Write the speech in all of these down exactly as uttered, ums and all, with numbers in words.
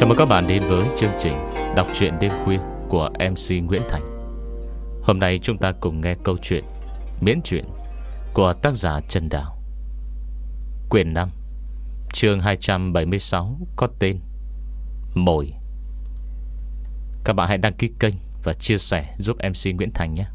mừng các bạn đến với chương trình đọc truyện đêm khuya của em xê Nguyễn Thành. Hôm nay chúng ta cùng nghe câu chuyện miễn truyện của tác giả Trần Đào, quyển năm, chương hai trăm bảy mươi sáu, có tên Mồi. Các bạn hãy đăng ký kênh và chia sẻ giúp em xê Nguyễn Thành nhé.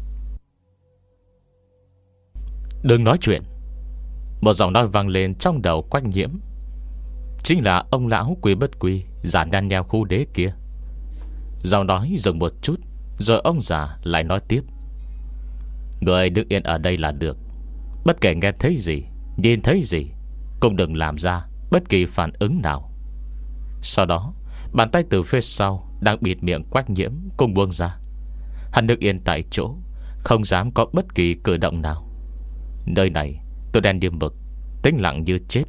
Đừng nói chuyện. Một giọng nói vang lên trong đầu Quách Nhiễm. Chính là ông lão Quý Bất Quy, già nhăn nheo khu đế kia. Giọng nói dừng một chút, rồi ông già lại nói tiếp: người đứng yên ở đây là được. Bất kể nghe thấy gì, nhìn thấy gì, cũng đừng làm ra bất kỳ phản ứng nào. Sau đó, bàn tay từ phía sau đang bịt miệng Quách Nhiễm cùng buông ra. Hắn đứng yên tại chỗ, không dám có bất kỳ cử động nào. Nơi này tôi đen như mực, tĩnh lặng như chết.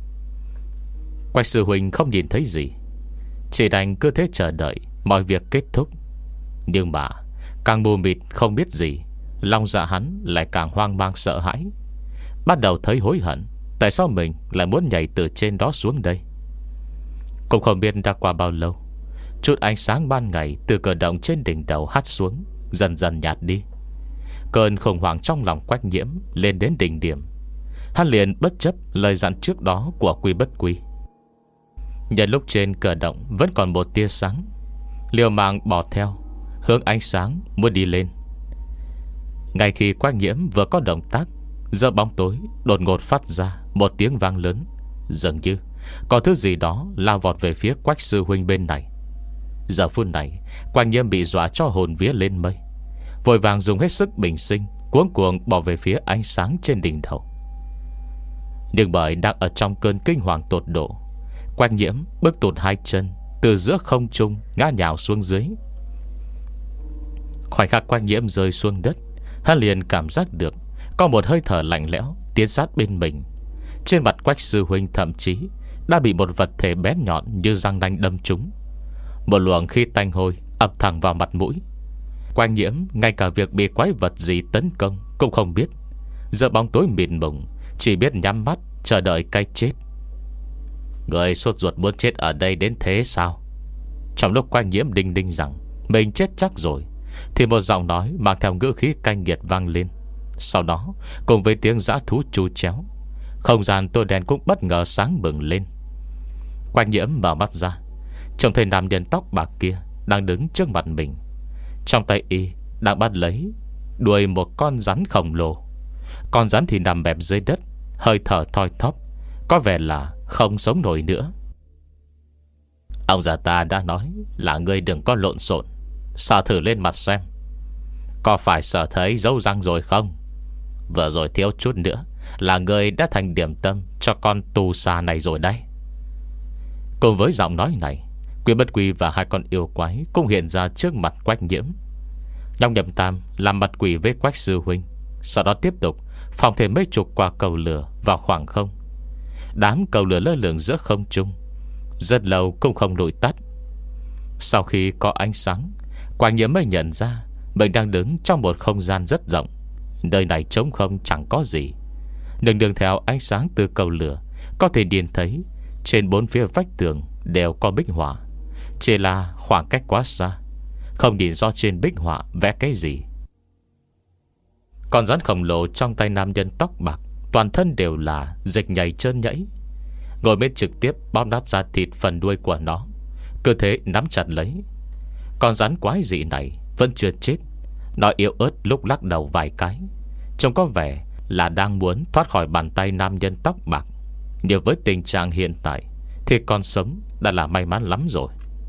Quách sư huynh không nhìn thấy gì, chỉ đành cứ thế chờ đợi mọi việc kết thúc. Nhưng mà càng mù mịt không biết gì, lòng dạ hắn lại càng hoang mang sợ hãi. Bắt đầu thấy hối hận tại sao mình lại muốn nhảy từ trên đó xuống đây. Cũng không biết đã qua bao lâu, chút ánh sáng ban ngày từ cửa động trên đỉnh đầu hắt xuống, dần dần nhạt đi. Cơn khủng hoảng trong lòng Quách Nhiễm lên đến đỉnh điểm. Hắn liền bất chấp lời dặn trước đó của Quý Bất Quy. Nhân lúc trên cửa động vẫn còn một tia sáng, liều mạng bỏ theo, hướng ánh sáng muốn đi lên. Ngay khi Quách Nhiễm vừa có động tác, giữa bóng tối đột ngột phát ra một tiếng vang lớn, dường như có thứ gì đó lao vọt về phía Quách sư huynh bên này. Giờ phút này Quách Nhiễm bị dọa cho hồn vía lên mây, vội vàng dùng hết sức bình sinh, cuống cuồng bỏ về phía ánh sáng trên đỉnh đầu. Nhưng bởi đang ở trong cơn kinh hoàng tột độ, Quách Nhiễm bước tụt hai chân từ giữa không trung ngã nhào xuống dưới. Khoảnh khắc Quách Nhiễm rơi xuống đất, hắn liền cảm giác được có một hơi thở lạnh lẽo tiến sát bên mình. Trên mặt Quách sư huynh thậm chí đã bị một vật thể bén nhọn như răng nanh đâm trúng. Một luồng khí tanh hôi ập thẳng vào mặt mũi. Quách Nhiễm ngay cả việc bị quái vật gì tấn công cũng không biết. Giữa bóng tối mịt mùng, chỉ biết nhắm mắt chờ đợi cái chết. Người sốt ruột muốn chết ở đây đến thế sao? Trong lúc Quách Nhiễm đinh đinh rằng mình chết chắc rồi, thì một giọng nói mang theo ngữ khí cay nghiệt vang lên. Sau đó cùng với tiếng dã thú chu chéo, không gian tối đen cũng bất ngờ sáng bừng lên. Quách Nhiễm mở mắt ra, trông thấy nam nhân tóc bạc kia đang đứng trước mặt mình. Trong tay y đang bắt lấy đuôi một con rắn khổng lồ. Con rắn thì nằm bẹp dưới đất, hơi thở thoi thóp, có vẻ là không sống nổi nữa. Ông già ta đã nói là ngươi đừng có lộn xộn, sờ thử lên mặt xem, có phải sờ thấy dấu răng rồi không? Vừa rồi thiếu chút nữa là ngươi đã thành điểm tâm cho con tù xà này rồi đấy. Cùng với giọng nói này, Quý Bất Quy và hai con yêu quái cũng hiện ra trước mặt Quách Nhiễm. Nhong Nhậm Tam làm mặt quỷ với Quách sư huynh, sau đó tiếp tục phòng thêm mấy chục quả cầu lửa vào khoảng không. Đám cầu lửa lơ lửng giữa không trung, rất lâu cũng không nổi tắt. Sau khi có ánh sáng, Quách Nhiễm mới nhận ra mình đang đứng trong một không gian rất rộng. Nơi này trống không chẳng có gì. Đường đường theo ánh sáng từ cầu lửa, có thể nhìn thấy trên bốn phía vách tường đều có bích họa, chỉ là khoảng cách quá xa, không nhìn rõ trên bích họa vẽ cái gì. Con rắn khổng lồ trong tay nam nhân tóc bạc, toàn thân đều là dịch nhảy trơn nhảy, ngồi bên trực tiếp bóp nát ra thịt phần đuôi của nó, cơ thể nắm chặt lấy. Con rắn quái dị này vẫn chưa chết, nó yếu ớt lúc lắc đầu vài cái, trông có vẻ là đang muốn thoát khỏi bàn tay nam nhân tóc bạc. Nhưng với tình trạng hiện tại thì con sống đã là may mắn lắm rồi.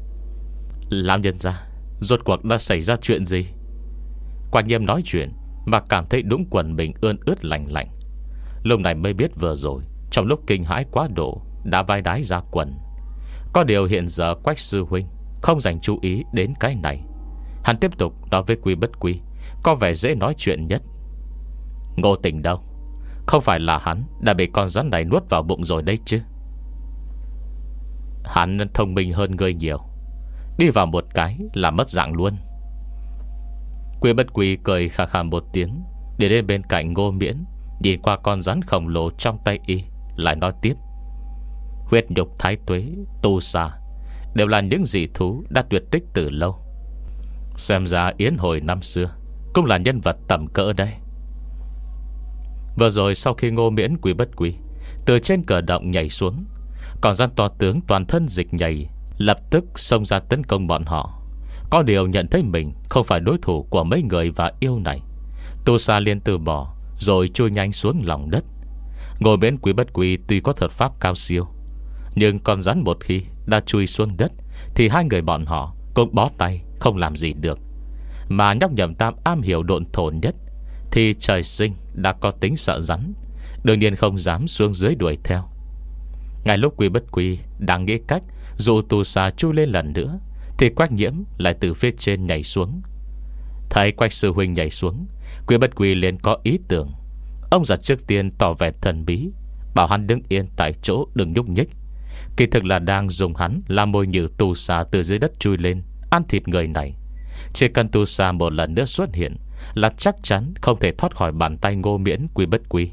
Lão nhân gia, rốt cuộc đã xảy ra chuyện gì? Quách Nhiễm nói chuyện mà cảm thấy đúng quần mình ươn ướt lạnh lạnh. Lúc này mới biết vừa rồi trong lúc kinh hãi quá độ đã vai đái ra quần. Có điều hiện giờ Quách sư huynh không dành chú ý đến cái này. Hắn tiếp tục nói với Quý Bất Quy, có vẻ dễ nói chuyện nhất. Ngô Tình đâu? Không phải là hắn đã bị con rắn này nuốt vào bụng rồi đấy chứ? Hắn thông minh hơn người nhiều, đi vào một cái là mất dạng luôn. Quý Bất Quy cười khà khà một tiếng, đi đến bên cạnh Ngô Miễn, nhìn qua con rắn khổng lồ trong tay y, lại nói tiếp: huyết nhục thái tuế, tu xà đều là những dị thú đã tuyệt tích từ lâu. Xem ra Yến hồi năm xưa cũng là nhân vật tầm cỡ đây. Vừa rồi sau khi Ngô Miễn Quý Bất Quý từ trên cờ động nhảy xuống, còn gian to tướng toàn thân dịch nhảy, lập tức xông ra tấn công bọn họ. Có điều nhận thấy mình không phải đối thủ của mấy người và yêu này, Tu Sa liền từ bỏ, rồi chui nhanh xuống lòng đất. Ngô Miễn Quý Bất Quý tuy có thuật pháp cao siêu, nhưng con rắn một khi đã chui xuống đất thì hai người bọn họ cũng bó tay, không làm gì được. Mà nhóc Nhậm Tam am hiểu độn thổ nhất, thì trời sinh đã có tính sợ rắn, đương nhiên không dám xuống dưới đuổi theo. Ngay lúc Quý Bất Quý đang nghĩ cách dụ Tu Sa chui lên lần nữa, thì Quách Nhiễm lại từ phía trên nhảy xuống. Thấy Quách sư huynh nhảy xuống, Quý Bất Quý liền có ý tưởng. Ông giật trước tiên tỏ vẻ thần bí, bảo hắn đứng yên tại chỗ đừng nhúc nhích. Kỳ thực là đang dùng hắn làm mồi nhử Tu Sa từ dưới đất chui lên ăn thịt người này. Chỉ cần Tu Sa một lần nữa xuất hiện là chắc chắn không thể thoát khỏi bàn tay Ngô Miễn Quý Bất Quý.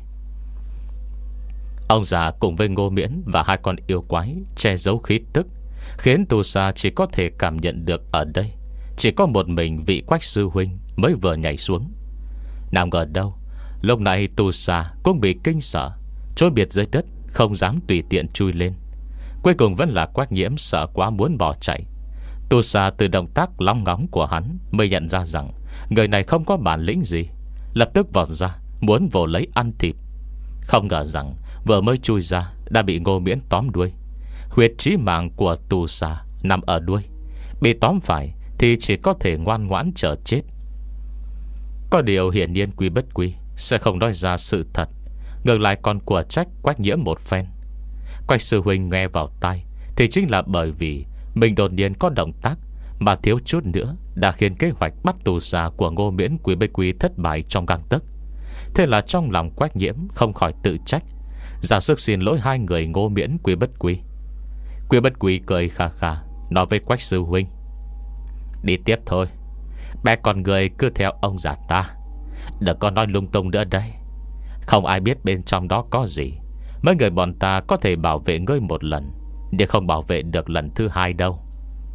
Ông già cùng với Ngô Miễn và hai con yêu quái che giấu khí tức, khiến Tu Sa chỉ có thể cảm nhận được ở đây chỉ có một mình vị Quách sư huynh mới vừa nhảy xuống. Nào ngờ đâu, lúc này Tu Sa cũng bị kinh sợ, trôi biệt dưới đất, không dám tùy tiện chui lên. Cuối cùng vẫn là Quách Nhiễm sợ quá muốn bỏ chạy. Tu Sa từ động tác long ngóng của hắn mới nhận ra rằng người này không có bản lĩnh gì, lập tức vọt ra muốn vồ lấy ăn thịt. Không ngờ rằng vừa mới chui ra đã bị Ngô Miễn tóm đuôi. Huyệt chí mạng của Tu Sa nằm ở đuôi, bị tóm phải thì chỉ có thể ngoan ngoãn chờ chết. Có điều hiển nhiên Quý Bất Quý sẽ không nói ra sự thật, ngược lại còn của trách Quách Nhiễm một phen. Quách sư huynh nghe vào tai thì chính là bởi vì mình đột nhiên có động tác mà thiếu chút nữa đã khiến kế hoạch bắt Tu Sa của Ngô Miễn Quý Bất Quý thất bại trong gang tấc. Thế là trong lòng Quách Nhiễm không khỏi tự trách, ra sức xin lỗi hai người Ngô Miễn Quý Bất Quý. Quý Bất Quý cười khà khà nói với Quách sư huynh: đi tiếp thôi, bé con người cứ theo ông già ta, đừng có nói lung tung nữa đây. Không ai biết bên trong đó có gì. Mấy người bọn ta có thể bảo vệ ngươi một lần, nhưng không bảo vệ được lần thứ hai đâu.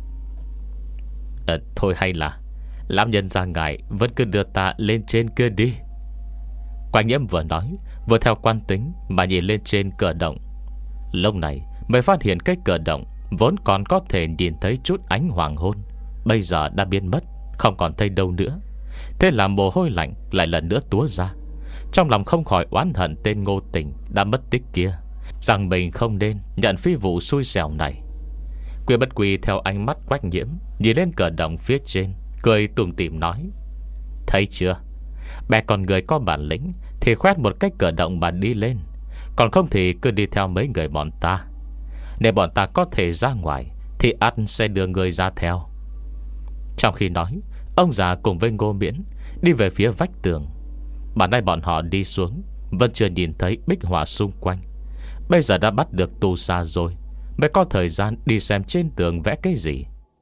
à, Thôi hay là lão nhân gia ngài vẫn cứ đưa ta lên trên kia đi. Quách Nhiễm vừa nói vừa theo quan tính mà nhìn lên trên cửa động. Lúc này mới phát hiện cái cửa động vốn còn có thể nhìn thấy chút ánh hoàng hôn bây giờ đã biến mất, không còn thấy đâu nữa. Thế là mồ hôi lạnh lại lần nữa túa ra. Trong lòng không khỏi oán hận tên Ngô Tình đã mất tích kia, rằng mình không nên nhận phi vụ xui xẻo này. Quý Bất Quý theo ánh mắt Quách Nhiễm nhìn lên cửa động phía trên, cười tủm tỉm nói: thấy chưa, bé con người có bản lĩnh thì khoét một cách cửa động mà đi lên, còn không thì cứ đi theo mấy người bọn ta. Nếu bọn ta có thể ra ngoài thì ắt sẽ đưa người ra theo. Trong khi nói, ông già cùng với Ngô Miễn đi về phía vách tường. Bản nay bọn họ đi xuống vẫn chưa nhìn thấy bích họa xung quanh. Bây giờ đã bắt được Tu Sa rồi, mới có thời gian đi xem trên tường vẽ cái gì.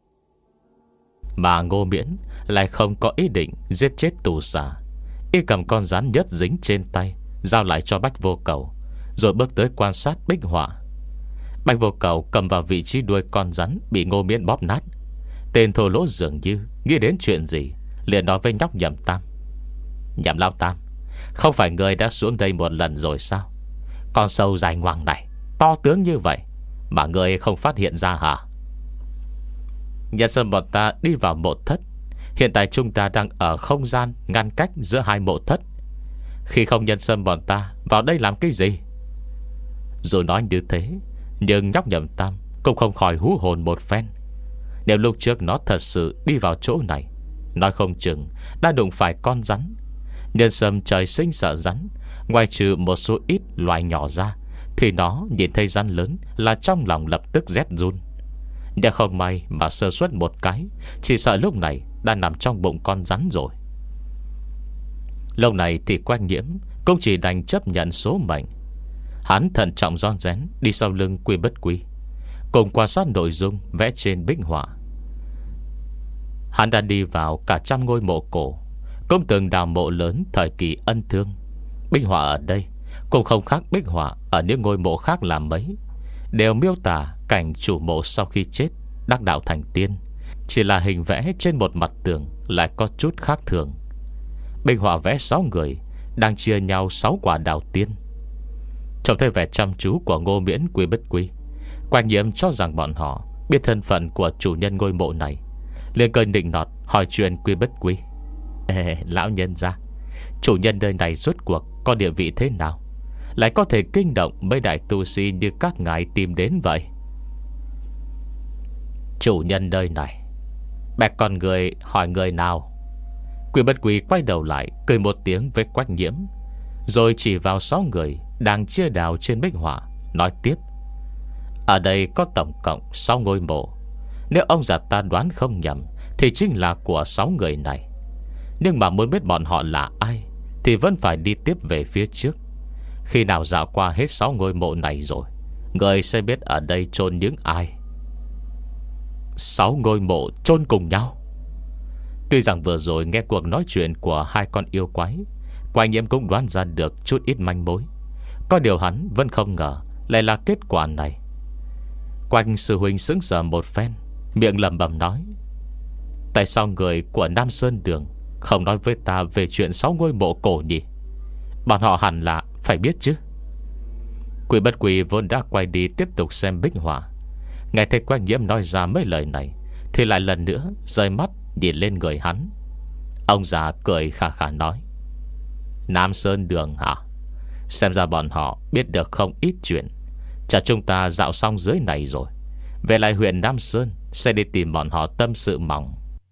Mà Ngô Miễn lại không có ý định giết chết Tu Sa. Y cầm con rắn nhất dính trên tay, giao lại cho Bách Vô Cầu, rồi bước tới quan sát bích họa. Bách Vô Cầu cầm vào vị trí đuôi con rắn bị Ngô Miễn bóp nát. Tên thô lỗ dường như nghĩ đến chuyện gì, liền nói với nhóc Nhậm Tam: Nhậm lão tam, không phải người đã xuống đây một lần rồi sao? Con sâu dài ngoằng này to tướng như vậy mà người không phát hiện ra hả? Nhân sơn bọn ta đi vào mộ thất. Hiện tại chúng ta đang ở không gian ngăn cách giữa hai mộ thất. Khi không nhân sơn bọn ta vào đây làm cái gì? Rồi nói như thế, nhưng nhóc Nhậm Tam cũng không khỏi hú hồn một phen. Nếu lúc trước nó thật sự đi vào chỗ này, nói không chừng đã đụng phải con rắn. Nhân sâm trời sinh sợ rắn, ngoài trừ một số ít loài nhỏ ra, thì nó nhìn thấy rắn lớn là trong lòng lập tức rét run. Nhưng không may mà sơ suất một cái, chỉ sợ lúc này đã nằm trong bụng con rắn rồi. Lâu này thì Quách Nhiễm cũng chỉ đành chấp nhận số mệnh. Hắn thận trọng ron rén đi sau lưng Quý Bất Quý, cùng quan sát nội dung vẽ trên bích họa. Hắn đã đi vào cả trăm ngôi mộ cổ, cũng từng đào mộ lớn thời kỳ Ân Thương. Bích họa ở đây cũng không khác bích họa ở những ngôi mộ khác làm mấy, đều miêu tả cảnh chủ mộ sau khi chết đắc đạo thành tiên, chỉ là hình vẽ trên một mặt tường lại có chút khác thường. Binh họa vẽ sáu người đang chia nhau sáu quả đào tiên. Trông thấy vẻ chăm chú của Ngô Miễn, Quy Bất Quy, Quang Nhiễm cho rằng bọn họ biết thân phận của chủ nhân ngôi mộ này, liền cười nịnh nọt hỏi chuyện Quy Bất Quy. Ê, lão nhân gia, chủ nhân nơi này rốt cuộc có địa vị thế nào, lại có thể kinh động mấy đại tu sĩ như các ngài tìm đến vậy? Chủ nhân nơi này, bè con người hỏi người nào? Quy Bất Quy quay đầu lại cười một tiếng với Quách Nhiễm, rồi chỉ vào sáu người đang chia đào trên bích họa, nói tiếp. Ở đây có tổng cộng sáu ngôi mộ. Nếu ông già ta đoán không nhầm thì chính là của sáu người này. Nhưng mà muốn biết bọn họ là ai thì vẫn phải đi tiếp về phía trước. Khi nào dạo qua hết sáu ngôi mộ này rồi, người sẽ biết ở đây chôn những ai. Sáu ngôi mộ chôn cùng nhau. Tuy rằng vừa rồi nghe cuộc nói chuyện của hai con yêu quái, Quang Nhiễm cũng đoán ra được chút ít manh mối. Có điều hắn vẫn không ngờ lại là kết quả này. Quanh sư huynh sững sờ một phen, miệng lẩm bẩm nói. Tại sao người của Nam Sơn Đường không nói với ta về chuyện sáu ngôi mộ cổ nhỉ? Bọn họ hẳn là phải biết chứ. Quy Bất Quy vốn đã quay đi tiếp tục xem bích họa, nghe thấy Quang Nhiễm nói ra mấy lời này thì lại lần nữa rời mắt nhìn lên người hắn. Ông già cười khà khà nói. Nam Sơn Đường hả? Xem ra bọn họ biết được không ít chuyện. Chả chúng ta dạo xong dưới này rồi, về lại huyện Nam Sơn sẽ đi tìm bọn họ tâm sự mỏng.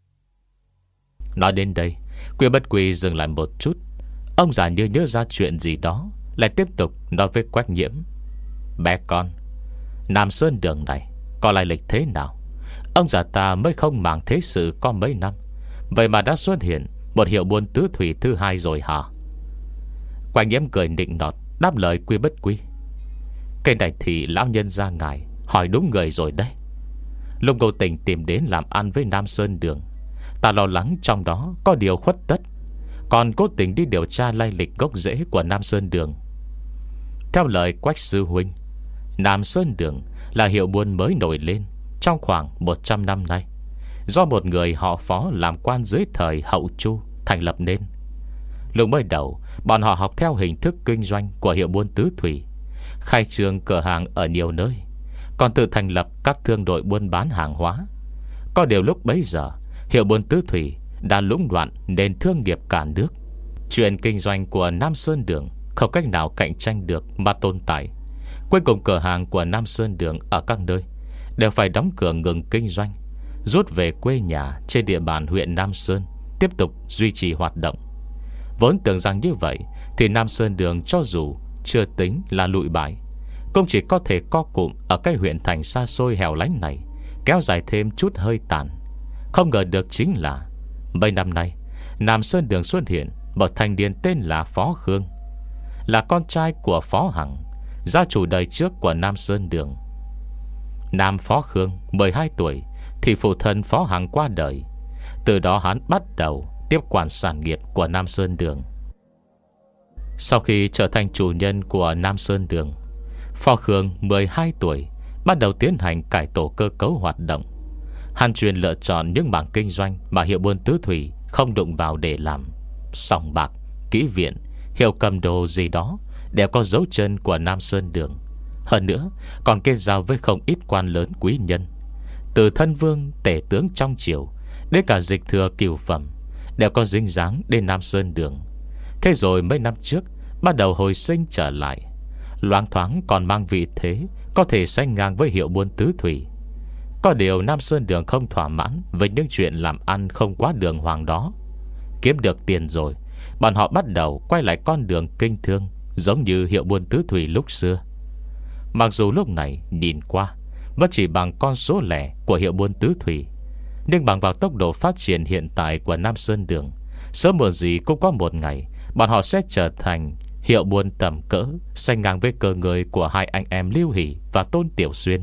Nói đến đây, Quy Bất Quy dừng lại một chút. Ông già như nhớ ra chuyện gì đó, lại tiếp tục nói với Quách Nhiễm. Bé con, Nam Sơn Đường này có lai lịch thế nào? Ông già ta mới không màng thế sự có mấy năm, vậy mà đã xuất hiện một hiệu buôn tứ thủy thứ hai rồi hả? Quách Nhiễm cười nịnh nọt đáp lời Quy Bất Quy. Cái này thì lão nhân gia ngài hỏi đúng người rồi đấy. Lúc Ngô Tình tìm đến làm ăn với Nam Sơn Đường, ta lo lắng trong đó có điều khuất tất, còn cố tình đi điều tra lai lịch gốc rễ của Nam Sơn Đường. Theo lời Quách sư huynh, Nam Sơn Đường là hiệu buôn mới nổi lên trong khoảng một trăm năm nay, do một người họ Phó làm quan dưới thời Hậu Chu thành lập nên. Lúc mới đầu, bọn họ học theo hình thức kinh doanh của hiệu buôn tứ thủy, khai trương cửa hàng ở nhiều nơi, còn tự thành lập các thương đội buôn bán hàng hóa. Có điều lúc bấy giờ, hiệu buôn tứ thủy đã lũng đoạn nên thương nghiệp cả nước. Chuyện kinh doanh của Nam Sơn Đường không cách nào cạnh tranh được mà tồn tại. Cuối cùng cửa hàng của Nam Sơn Đường ở các nơi đều phải đóng cửa ngừng kinh doanh, rút về quê nhà trên địa bàn huyện Nam Sơn, tiếp tục duy trì hoạt động. Vốn tưởng rằng như vậy thì Nam Sơn Đường cho dù chưa tính là lụi bại, cũng chỉ có thể co cụm ở cái huyện thành xa xôi hẻo lánh này, kéo dài thêm chút hơi tàn. Không ngờ được chính là mấy năm nay Nam Sơn Đường xuất hiện một thanh niên tên là Phó Khương, là con trai của Phó Hằng, gia chủ đời trước của Nam Sơn Đường. Nam Phó Khương mười hai tuổi thì phụ thân Phó Hằng qua đời. Từ đó hắn bắt đầu tiếp quản sản nghiệp của Nam Sơn Đường. Sau khi trở thành chủ nhân của Nam Sơn Đường, Phó Khương mười hai tuổi bắt đầu tiến hành cải tổ cơ cấu hoạt động. Hắn chuyên lựa chọn những mảng kinh doanh mà hiệu buôn tứ thủy không đụng vào để làm. Sòng bạc, kỹ viện, hiệu cầm đồ gì đó đều có dấu chân của Nam Sơn Đường. Hơn nữa còn kết giao với không ít quan lớn quý nhân, từ thân vương, tể tướng trong triều đến cả dịch thừa cửu phẩm, đều có dính dáng đến Nam Sơn Đường. Thế rồi mấy năm trước bắt đầu hồi sinh trở lại, loáng thoáng còn mang vị thế có thể sánh ngang với hiệu buôn tứ thủy. Có điều Nam Sơn Đường không thỏa mãn với những chuyện làm ăn không quá đường hoàng đó. Kiếm được tiền rồi, bọn họ bắt đầu quay lại con đường kinh thương, giống như hiệu buôn tứ thủy lúc xưa. Mặc dù lúc này nhìn qua vẫn chỉ bằng con số lẻ của hiệu buôn tứ thủy, nhưng bằng vào tốc độ phát triển hiện tại của Nam Sơn Đường, sớm muộn gì cũng có một ngày bọn họ sẽ trở thành hiệu buôn tầm cỡ, sánh ngang với cơ ngơi của hai anh em Lưu Hỷ và Tôn Tiểu Xuyên.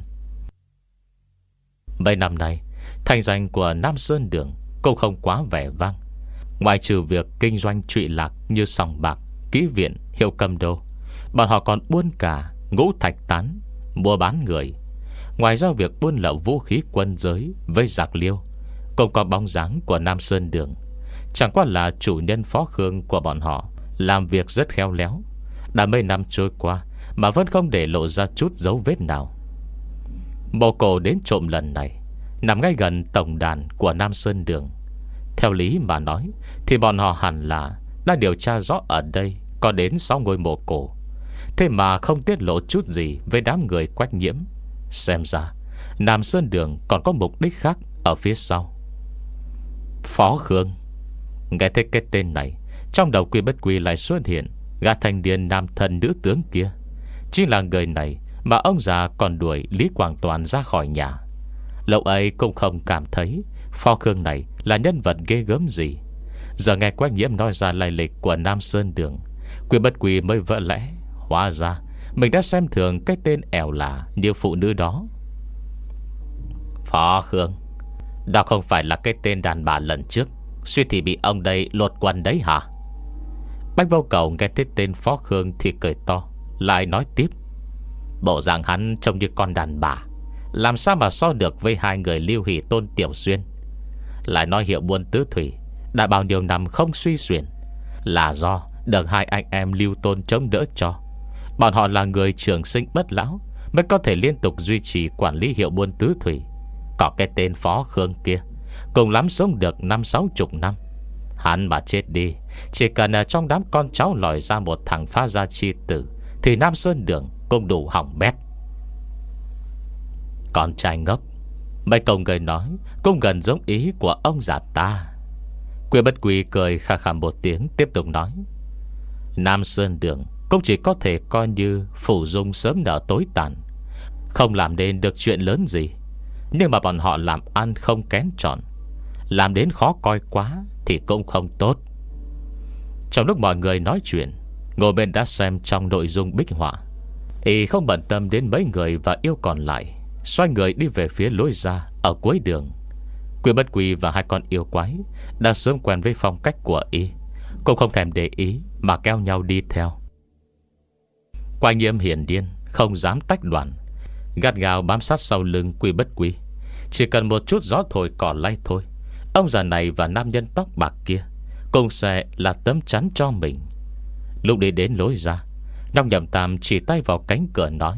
Mấy năm nay, thành danh của Nam Sơn Đường cũng không quá vẻ vang. Ngoài trừ việc kinh doanh trụy lạc như sòng bạc, kỹ viện, hiệu cầm đồ, bọn họ còn buôn cả, ngũ thạch tán, mua bán người. Ngoài ra việc buôn lậu vũ khí quân giới với giặc Liêu, cũng có bóng dáng của Nam Sơn Đường. Chẳng qua là chủ nhân Phó Khương của bọn họ làm việc rất khéo léo, đã mấy năm trôi qua mà vẫn không để lộ ra chút dấu vết nào. Mộ cổ đến trộm lần này nằm ngay gần tổng đàn của Nam Sơn Đường. Theo lý mà nói thì bọn họ hẳn là đã điều tra rõ ở đây có đến sáu ngôi mộ cổ, thế mà không tiết lộ chút gì với đám người Quách Nhiễm. Xem ra Nam Sơn Đường còn có mục đích khác ở phía sau. Phó Khương. Nghe thấy cái tên này, trong đầu Quy Bất Quy lại xuất hiện gã thanh niên nam thân nữ tướng kia. Chính là người này mà ông già còn đuổi Lý Quảng Toàn ra khỏi nhà. Lâu ấy cũng không cảm thấy Phó Khương này là nhân vật ghê gớm gì. Giờ nghe Quách Nhiễm nói ra lai lịch của Nam Sơn Đường, Quy Bất Quy mới vỡ lẽ. Hóa ra mình đã xem thường cái tên ẻo lả như phụ nữ đó. Phó Khương, đó không phải là cái tên đàn bà lần trước suýt thì bị ông đây lột quần đấy hả? Bách Vô Cầu nghe thấy tên Phó Khương thì cười to, lại nói tiếp: bộ dạng hắn trông như con đàn bà, làm sao mà so được với hai người Lưu Hỷ Tôn Tiểu Xuyên. Lại nói hiệu buôn tứ thủy đã bao nhiêu năm không suy xuyển, là do được hai anh em Lưu Tôn chống đỡ cho. Bọn họ là người trường sinh bất lão, mới có thể liên tục duy trì quản lý hiệu buôn tứ thủy. Có cái tên Phó Khương kia cùng lắm sống được năm sáu chục năm. Hắn mà chết đi, chỉ cần ở trong đám con cháu lòi ra một thằng phá gia chi tử, thì Nam Sơn Đường cũng đủ hỏng bét. Con trai ngốc. Mấy câu người nói cũng gần giống ý của ông già ta. Quy Bất Quy cười khà khà một tiếng, tiếp tục nói: Nam Sơn Đường cũng chỉ có thể coi như phủ dung sớm nở tối tàn, không làm nên được chuyện lớn gì. Nhưng mà bọn họ làm ăn không kén chọn, làm đến khó coi quá thì cũng không tốt. Trong lúc mọi người nói chuyện, ngồi bên đã xem trong nội dung bích họa, y không bận tâm đến mấy người và yêu còn lại, xoay người đi về phía lối ra ở cuối đường. Quy Bất Quy và hai con yêu quái đã sớm quen với phong cách của y, cũng không thèm để ý mà kéo nhau đi theo. Quách Nhiễm hiển điên không dám tách đoàn, gắt gao bám sát sau lưng Quy Bất Quy. Chỉ cần một chút gió thổi cỏ lay thôi, ông già này và nam nhân tóc bạc kia cùng sẽ là tấm chắn cho mình. Lúc đi đến lối ra, Nhóc Nhậm Tam chỉ tay vào cánh cửa nói: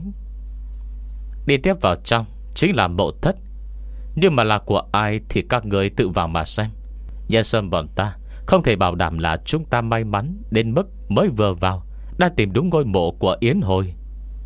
đi tiếp vào trong chính là mộ thất, nhưng mà là của ai thì các người tự vào mà xem. Nhân sâm bọn ta không thể bảo đảm là chúng ta may mắn đến mức mới vừa vào đã tìm đúng ngôi mộ của Yến Hồi.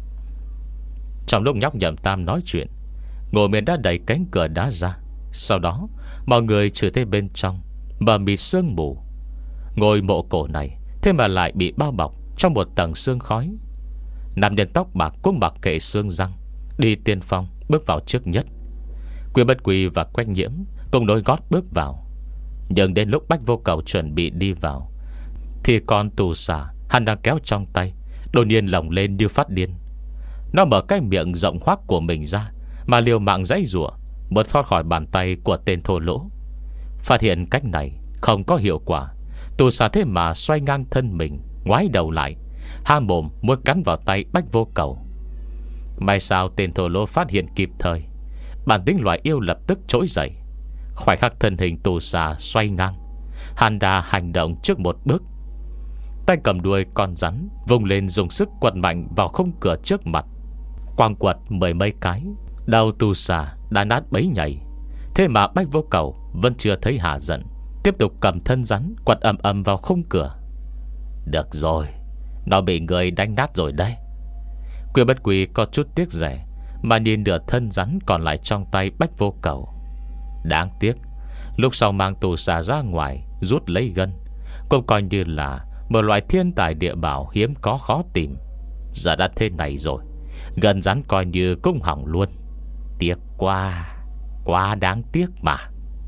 Trong lúc Nhóc Nhậm Tam nói chuyện, Ngô Miên đã đẩy cánh cửa đá ra. Sau đó mọi người trừ thấy bên trong mờ mịt sương mù. Ngôi mộ cổ này thế mà lại bị bao bọc trong một tầng sương khói. Nam nhân tóc bạc cũng mặc kệ xương răng, đi tiên phong bước vào trước nhất. Quy Bất Quy và Quách Nhiễm cùng nối gót bước vào. Nhưng đến lúc Bách Vô Cầu chuẩn bị đi vào, thì con tù xà hắn đang kéo trong tay đột nhiên lồng lên như phát điên. Nó mở cái miệng rộng hoác của mình ra mà liều mạng giãy giụa, muốn thoát khỏi bàn tay của tên thô lỗ. Phát hiện cách này không có hiệu quả, tù xà thế mà xoay ngang thân mình, ngoái đầu lại, há mồm muốn cắn vào tay Bách Vô Cầu. May sao tên thô lỗ phát hiện kịp thời, bản tính loài yêu lập tức trỗi dậy. Khoảnh khắc thân hình tù xà xoay ngang, hắn đã hành động trước một bước. Tay cầm đuôi con rắn vùng lên, dùng sức quật mạnh vào khung cửa trước mặt. Quang quật mười mấy cái, đầu tù xà đã nát bấy nhảy. Thế mà Bách Vô Cầu vẫn chưa thấy hạ giận, tiếp tục cầm thân rắn quật ầm ầm vào khung cửa. Được rồi, nó bị người đánh nát rồi đây. Quy Bất Quy có chút tiếc rẻ mà nhìn nửa thân rắn còn lại trong tay Bách Vô Cầu. Đáng tiếc, lúc sau mang tù xà ra ngoài rút lấy gân, cũng coi như là một loại thiên tài địa bảo hiếm có khó tìm. Giờ đã thế này rồi, gần rắn coi như cũng hỏng luôn. Tiếc quá, quá đáng tiếc mà.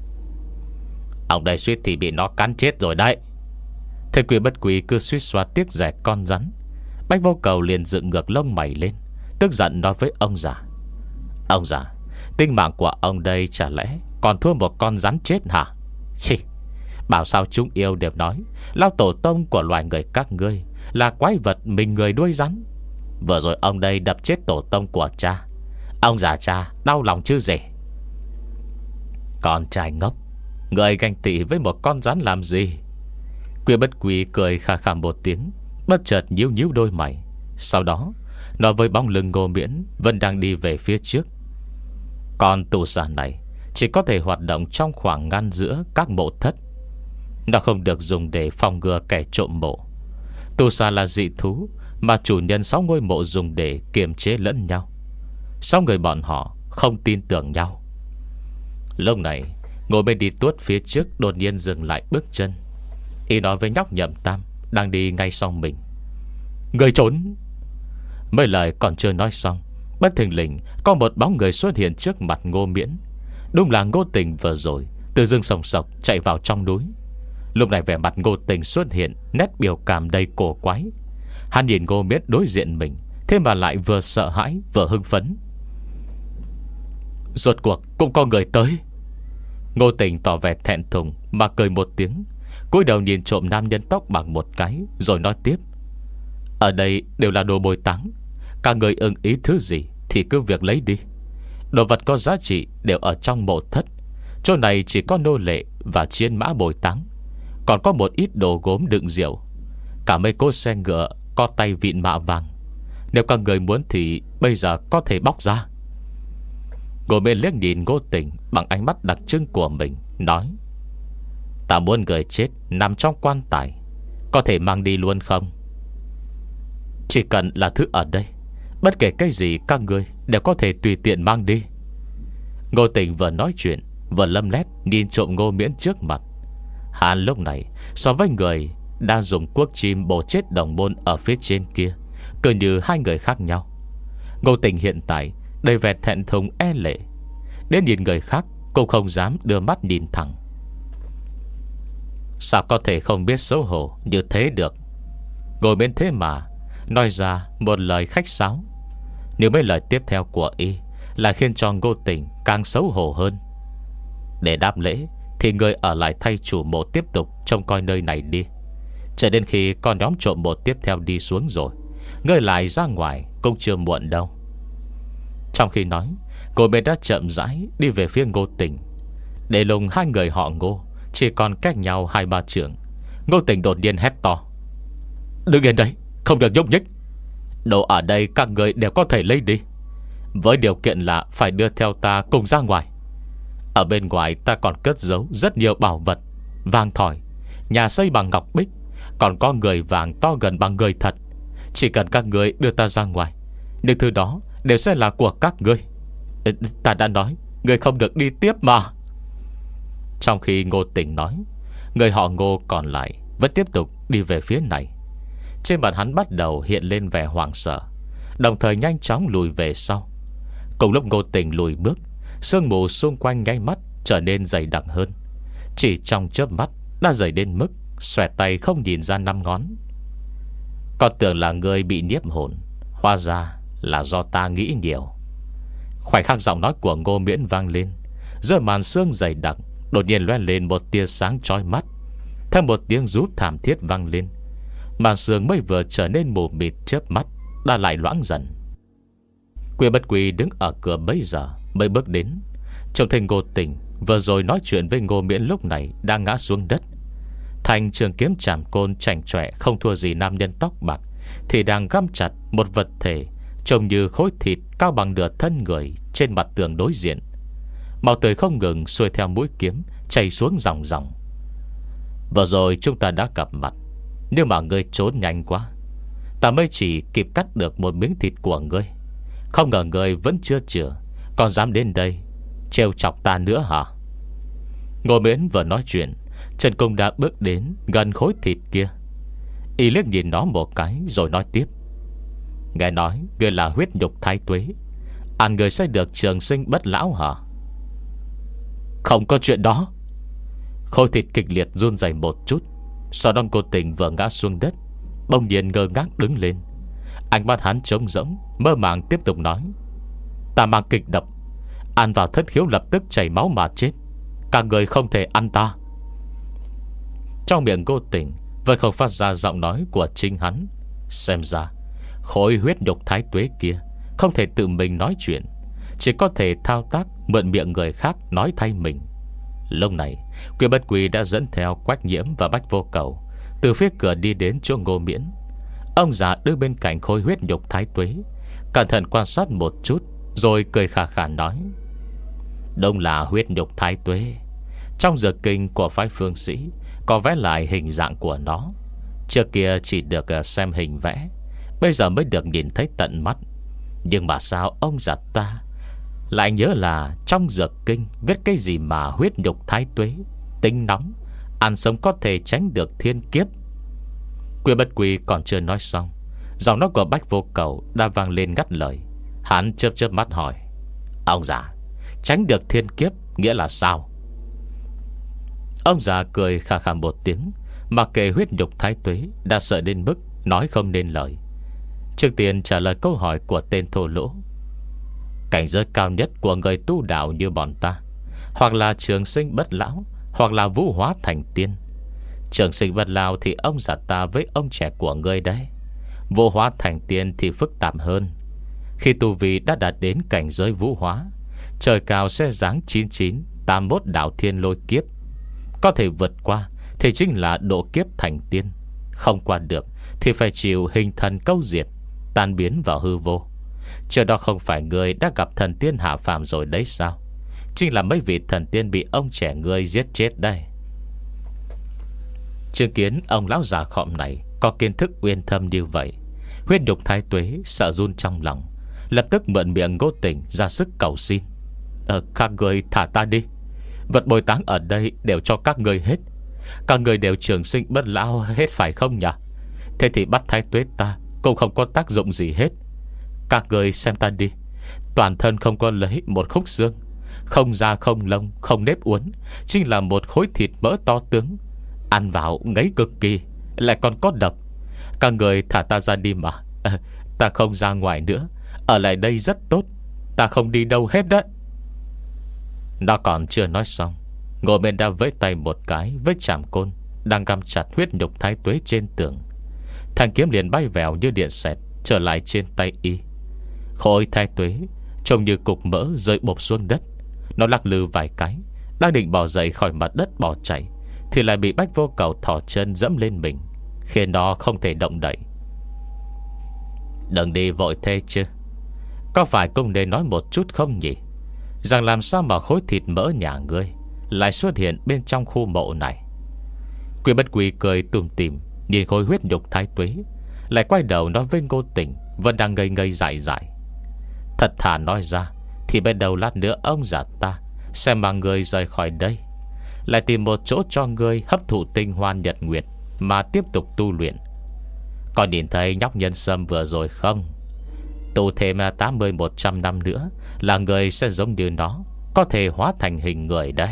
Ông đây suýt thì bị nó cắn chết rồi đấy. Thầy Quy Bất Quy cứ suýt xoa tiếc rẻ con rắn, Bách Vô Cầu liền dựng ngược lông mày lên, tức giận nói với ông già: ông già, tính mạng của ông đây chả lẽ còn thua một con rắn chết hả? Chì, bảo sao chúng yêu đều nói lão tổ tông của loài người các ngươi là quái vật mình người đuôi rắn. Vừa rồi ông đây đập chết tổ tông của cha, Ông già cha đau lòng chứ gì. Con trai ngốc, người ganh tị với một con rắn làm gì? Quy Bất Quy cười khà khà một tiếng, bất chợt nhíu nhíu đôi mày. Sau đó nói với bóng lưng Ngô Miễn vẫn đang đi về phía trước: Con tù xà này chỉ có thể hoạt động trong khoảng ngăn giữa các mộ thất. Nó không được dùng để phòng ngừa kẻ trộm mộ. Tù xà là dị thú mà chủ nhân sáu ngôi mộ dùng để kiềm chế lẫn nhau. Sáu người bọn họ không tin tưởng nhau. Lúc này Ngô Miễn đi tuốt phía trước đột nhiên dừng lại bước chân. Y nói với nhóc Nhậm Tam đang đi ngay sau mình: Người trốn. Mấy lời còn chưa nói xong, bất thình lình có một bóng người xuất hiện trước mặt Ngô Miễn. Đúng là Ngô Tình vừa rồi từ rừng sòng sọc chạy vào trong núi. Lúc này vẻ mặt Ngô Tình xuất hiện nét biểu cảm đầy cổ quái. Hắn nhìn Ngô Miễn đối diện mình, thế mà lại vừa sợ hãi vừa hưng phấn. Rốt cuộc cũng có người tới. Ngô Tình tỏ vẻ thẹn thùng mà cười một tiếng, cúi đầu nhìn trộm nam nhân tóc bạc một cái, rồi nói tiếp: Ở đây đều là đồ bồi táng. Các người ưng ý thứ gì thì cứ việc lấy đi. Đồ vật có giá trị đều ở trong mộ thất. Chỗ này chỉ có nô lệ và chiến mã bồi táng, còn có một ít đồ gốm đựng rượu, cả mấy cỗ xe ngựa có tay vịn mạ vàng. Nếu các người muốn thì bây giờ có thể bóc ra. Ngô Miễn liếc nhìn Ngô Tình bằng ánh mắt đặc trưng của mình, nói: Ta muốn người chết nằm trong quan tài, có thể mang đi luôn không? Chỉ cần là thứ ở đây, bất kể cái gì các ngươi đều có thể tùy tiện mang đi. Ngô Tình vừa nói chuyện vừa lâm lét nhìn trộm Ngô Miễn trước mặt. Hắn lúc này so với người đang dùng cuốc chim bổ chết đồng môn ở phía trên kia, cứ như hai người khác nhau. Ngô Tình hiện tại đầy vẻ thẹn thùng e lệ, đến nhìn người khác cũng không dám đưa mắt nhìn thẳng. Sao có thể không biết xấu hổ như thế được? Ngồi bên thế mà nói ra một lời khách sáo. Nếu mấy lời tiếp theo của y lại khiến cho Ngô Tình càng xấu hổ hơn. Để đáp lễ thì người ở lại thay chủ mộ tiếp tục trông coi nơi này đi. Chờ đến khi con nhóm trộm mộ tiếp theo đi xuống rồi, người lại ra ngoài cũng chưa muộn đâu. Trong khi nói, cô bên đã chậm rãi đi về phía Ngô Tình. Để lùng hai người họ Ngô chỉ còn cách nhau hai ba trượng, Ngô Tình đột nhiên hét to: Đừng yên đấy, không được nhúc nhích. Đồ ở đây các người đều có thể lấy đi, với điều kiện là phải đưa theo ta cùng ra ngoài. Ở bên ngoài ta còn cất giấu rất nhiều bảo vật: vàng thỏi, nhà xây bằng ngọc bích, còn có người vàng to gần bằng người thật. Chỉ cần các người đưa ta ra ngoài, những thứ đó đều sẽ là của các ngươi. Ta đã nói người không được đi tiếp mà. Trong khi Ngô Tình nói, người họ Ngô còn lại vẫn tiếp tục đi về phía này. Trên mặt hắn bắt đầu hiện lên vẻ hoảng sợ, đồng thời nhanh chóng lùi về sau. Cùng lúc Ngô Tình lùi bước, sương mù xung quanh nháy mắt trở nên dày đặc hơn. Chỉ trong chớp mắt đã dày đến mức xòe tay không nhìn ra năm ngón. Còn tưởng là người bị nhiếp hồn, hóa ra là do ta nghĩ nhiều. Khoảnh khắc giọng nói của Ngô Miễn vang lên, giữa màn sương dày đặc đột nhiên loe lên một tia sáng chói mắt. Theo một tiếng rú thảm thiết vang lên, màn sương mới vừa trở nên mù mịt chớp mắt đã lại loãng dần. Quy Bất Quy đứng ở cửa bấy giờ mới bước đến, trông thấy Ngô Tình vừa rồi nói chuyện với Ngô Miễn lúc này đang ngã xuống đất. Thành trường kiếm chảm côn chảnh chọe không thua gì nam nhân tóc bạc thì đang găm chặt một vật thể trông như khối thịt cao bằng nửa thân người trên mặt tường đối diện. Máu tươi không ngừng xuôi theo mũi kiếm chảy xuống dòng dòng. Vừa rồi chúng ta đã gặp mặt, nhưng mà ngươi trốn nhanh quá, ta mới chỉ kịp cắt được một miếng thịt của ngươi. Không ngờ ngươi vẫn chưa chữa, còn dám đến đây trêu chọc ta nữa hả? Ngô Miễn vừa nói chuyện, Trần Cung đã bước đến gần khối thịt kia. Y liếc nhìn nó một cái rồi nói tiếp: Nghe nói ngươi là huyết nhục thái tuế, ăn người sẽ được trường sinh bất lão hả? Không có chuyện đó. Khối thịt kịch liệt run rẩy một chút, sau đó Cô Tình vừa ngã xuống đất, bỗng nhiên ngơ ngác đứng lên. Ánh mắt hắn trống rỗng, mơ màng tiếp tục nói: Ta mang kịch độc, ăn vào thất khiếu lập tức chảy máu mà chết. Các người không thể ăn ta. Trong miệng Cô Tình vẫn không phát ra giọng nói của chính hắn. Xem ra khối huyết nhục thái tuế kia không thể tự mình nói chuyện, chỉ có thể thao tác mượn miệng người khác nói thay mình. Lúc này Quy Bất Quy đã dẫn theo Quách Nhiễm và Bách Vô Cầu từ phía cửa đi đến chỗ Ngô Miễn. Ông già đứng bên cạnh khối huyết nhục thái tuế, cẩn thận quan sát một chút, rồi cười khà khà nói: Đúng là huyết nhục thái tuế. Trong dược kinh của phái Phương Sĩ có vẽ lại hình dạng của nó. Trước kia chỉ được xem hình vẽ, bây giờ mới được nhìn thấy tận mắt. Nhưng mà sao ông già ta lại nhớ là trong dược kinh viết cái gì mà huyết nhục thái tuế, tính nóng, ăn sống có thể tránh được thiên kiếp. Quy Bất Quy còn chưa nói xong, giọng nói của Bách Vô Cầu đã vang lên ngắt lời. Hắn chớp chớp mắt hỏi: Ông già, tránh được thiên kiếp nghĩa là sao? Ông già cười khà khà một tiếng, mặc kệ huyết nhục thái tuế đã sợ đến mức nói không nên lời. Trước tiên trả lời câu hỏi của tên thô lỗ: Cảnh giới cao nhất của người tu đạo như bọn ta, hoặc là trường sinh bất lão, hoặc là vũ hóa thành tiên. Trường sinh bất lão thì ông già ta với ông trẻ của ngươi đấy. Vũ hóa thành tiên thì phức tạp hơn. Khi tu vi đã đạt đến cảnh giới vũ hóa, trời cao sẽ giáng chín chín tám mốt đạo thiên lôi kiếp. Có thể vượt qua thì chính là độ kiếp thành tiên. Không qua được thì phải chịu hình thần câu diệt, tan biến vào hư vô. Chờ đó không phải người đã gặp thần tiên hạ phàm rồi đấy sao? Chính là mấy vị thần tiên bị ông trẻ ngươi giết chết đây. Chứng kiến ông lão già khọm này có kiến thức uyên thâm như vậy, huyết nhục thái tuế sợ run trong lòng, lập tức mượn miệng Ngô Tình ra sức cầu xin: Ờ, các người thả ta đi. Vật bồi táng ở đây đều cho các người hết. Các người đều trường sinh bất lão hết phải không nhỉ? Thế thì bắt thái tuế ta cũng không có tác dụng gì hết. Các người xem ta đi, toàn thân không có lấy một khúc xương, không da không lông, không nếp uốn, chính là một khối thịt mỡ to tướng. Ăn vào ngấy cực kỳ, lại còn có độc. Các người thả ta ra đi mà. à, Ta không ra ngoài nữa, ở lại đây rất tốt. Ta không đi đâu hết đấy. Nó còn chưa nói xong, Ngô Miễn đã vẫy tay một cái với chảm côn đang găm chặt huyết nhục thái tuế trên tường. Thanh kiếm liền bay vèo như điện xẹt trở lại trên tay y. Khối thái tuế trông như cục mỡ rơi bộp xuống đất. Nó lắc lư vài cái, đang định bò dậy khỏi mặt đất bỏ chạy, thì lại bị Bách Vô Cầu thò chân dẫm lên mình, khiến nó không thể động đậy. Đừng đi vội thế chứ. Có phải cũng nên nói một chút không nhỉ, rằng làm sao mà khối thịt mỡ nhà ngươi lại xuất hiện bên trong khu mộ này? Quy Bất Quy cười tủm tỉm nhìn khối huyết nhục thái tuế, lại quay đầu nói với Ngô Tình vẫn đang ngây ngây dại dại: Thật thà nói ra thì bên đầu lát nữa ông già ta sẽ mang người rời khỏi đây, lại tìm một chỗ cho ngươi hấp thụ tinh hoa nhật nguyệt mà tiếp tục tu luyện. Còn nhìn thấy nhóc nhân sâm vừa rồi không? Tu thêm tám mươi một trăm năm nữa là người sẽ giống như nó, có thể hóa thành hình người đấy.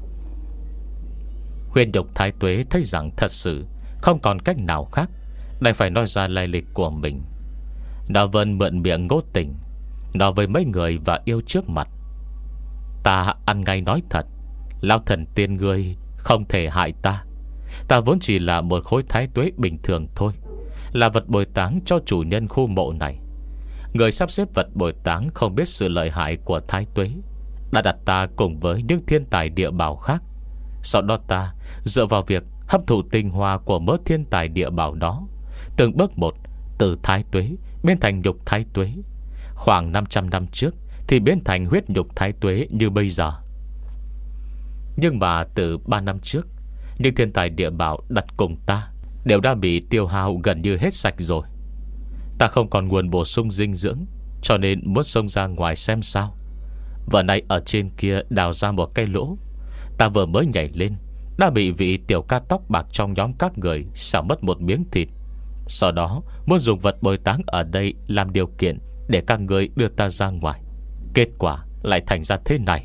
Huyền nhục thái tuế thấy rằng thật sự không còn cách nào khác, đành phải nói ra lai lịch của mình. Nó vẫn mượn miệng Ngô Tình nói với mấy người và yêu trước mặt: Ta ăn ngay nói thật, lão thần tiên ngươi không thể hại ta. Ta vốn chỉ là một khối thái tuế bình thường thôi, là vật bồi táng cho chủ nhân khu mộ này. Người sắp xếp vật bồi táng không biết sự lợi hại của thái tuế, đã đặt ta cùng với những thiên tài địa bảo khác. Sau đó ta dựa vào việc hấp thụ tinh hoa của mớ thiên tài địa bảo đó, từng bước một từ thái tuế biến thành nhục thái tuế. Khoảng năm trăm năm trước thì biến thành huyết nhục thái tuế như bây giờ. Nhưng mà từ ba năm trước, những thiên tài địa bảo đặt cùng ta đều đã bị tiêu hao gần như hết sạch rồi. Ta không còn nguồn bổ sung dinh dưỡng, cho nên muốn xông ra ngoài xem sao. Vừa nay ở trên kia đào ra một cái lỗ, ta vừa mới nhảy lên đã bị vị tiểu ca tóc bạc trong nhóm các người xả mất một miếng thịt. Sau đó muốn dùng vật bồi táng ở đây làm điều kiện để các người đưa ta ra ngoài. Kết quả lại thành ra thế này.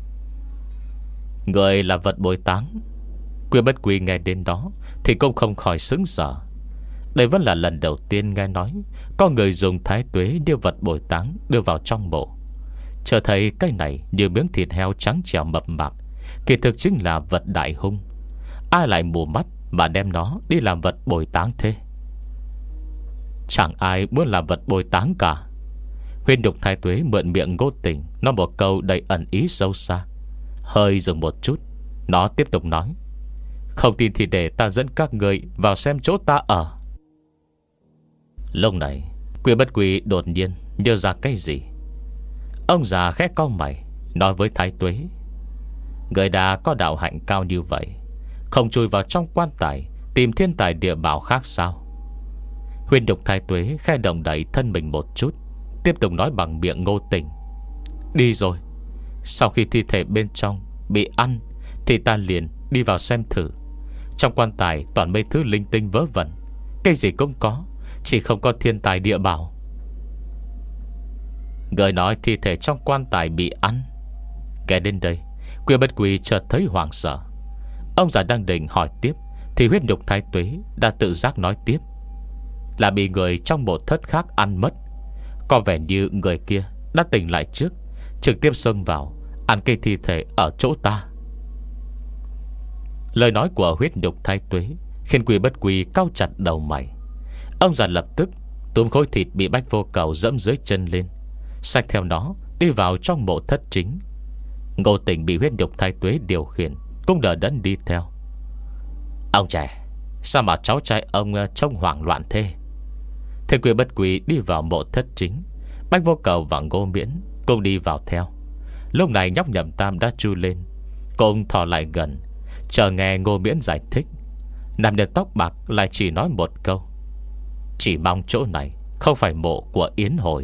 Người là vật bồi táng? Quy Bất Quy nghe đến đó thì cũng không khỏi sững sờ. Đây vẫn là lần đầu tiên nghe nói có người dùng thái tuế như vật bồi táng đưa vào trong mộ. Chờ thấy cái này như miếng thịt heo trắng trẻo mập mạp, kỳ thực chính là vật đại hung. Ai lại mù mắt mà đem nó đi làm vật bồi táng thế? Chẳng ai muốn làm vật bồi táng cả. Huyên Nhục Thái Tuế mượn miệng Ngô Tình nói một câu đầy ẩn ý sâu xa. Hơi dừng một chút, nó tiếp tục nói: Không tin thì để ta dẫn các người vào xem chỗ ta ở. Lúc này Quy Bất Quy đột nhiên nhớ ra cái gì. Ông già khẽ cau mày, nói với Thái Tuế: Người đã có đạo hạnh cao như vậy, không chui vào trong quan tài tìm thiên tài địa bảo khác sao? Huyên Nhục Thái Tuế khẽ động đẩy thân mình một chút, tiếp tục nói bằng miệng Ngô Tình: Đi rồi, sau khi thi thể bên trong bị ăn thì ta liền đi vào xem thử. Trong quan tài toàn mấy thứ linh tinh vớ vẩn, cái gì cũng có, chỉ không có thiên tài địa bảo. Người nói thi thể trong quan tài bị ăn. Kể đến đây, Quy Bất Quy chợt thấy hoảng sợ. Ông già đang định hỏi tiếp thì Huyết Nhục Thái Tuế đã tự giác nói tiếp: Là bị người trong một thất khác ăn mất. Có vẻ như người kia đã tỉnh lại trước, trực tiếp xông vào ăn cây thi thể ở chỗ ta. Lời nói của Huyết Nhục Thái Tuế khiến Quy Bất Quy cau chặt đầu mày. Ông già lập tức túm khối thịt bị Bách Vô Cầu dẫm dưới chân lên, xách theo nó đi vào trong mộ thất chính. Ngô Tình bị Huyết Nhục Thái Tuế điều khiển cũng đỡ đẫn đi theo. Ông trẻ, sao mà cháu trai ông trông hoảng loạn thế? Thế Quy Bất Quy đi vào mộ thất chính, Bách Vô Cầu và Ngô Miễn cũng đi vào theo. Lúc này nhóc Nhậm Tam đã chui lên, cũng thò lại gần, chờ nghe Ngô Miễn giải thích. Nam nhân tóc bạc lại chỉ nói một câu: Chỉ mong chỗ này không phải mộ của Yến Hồi.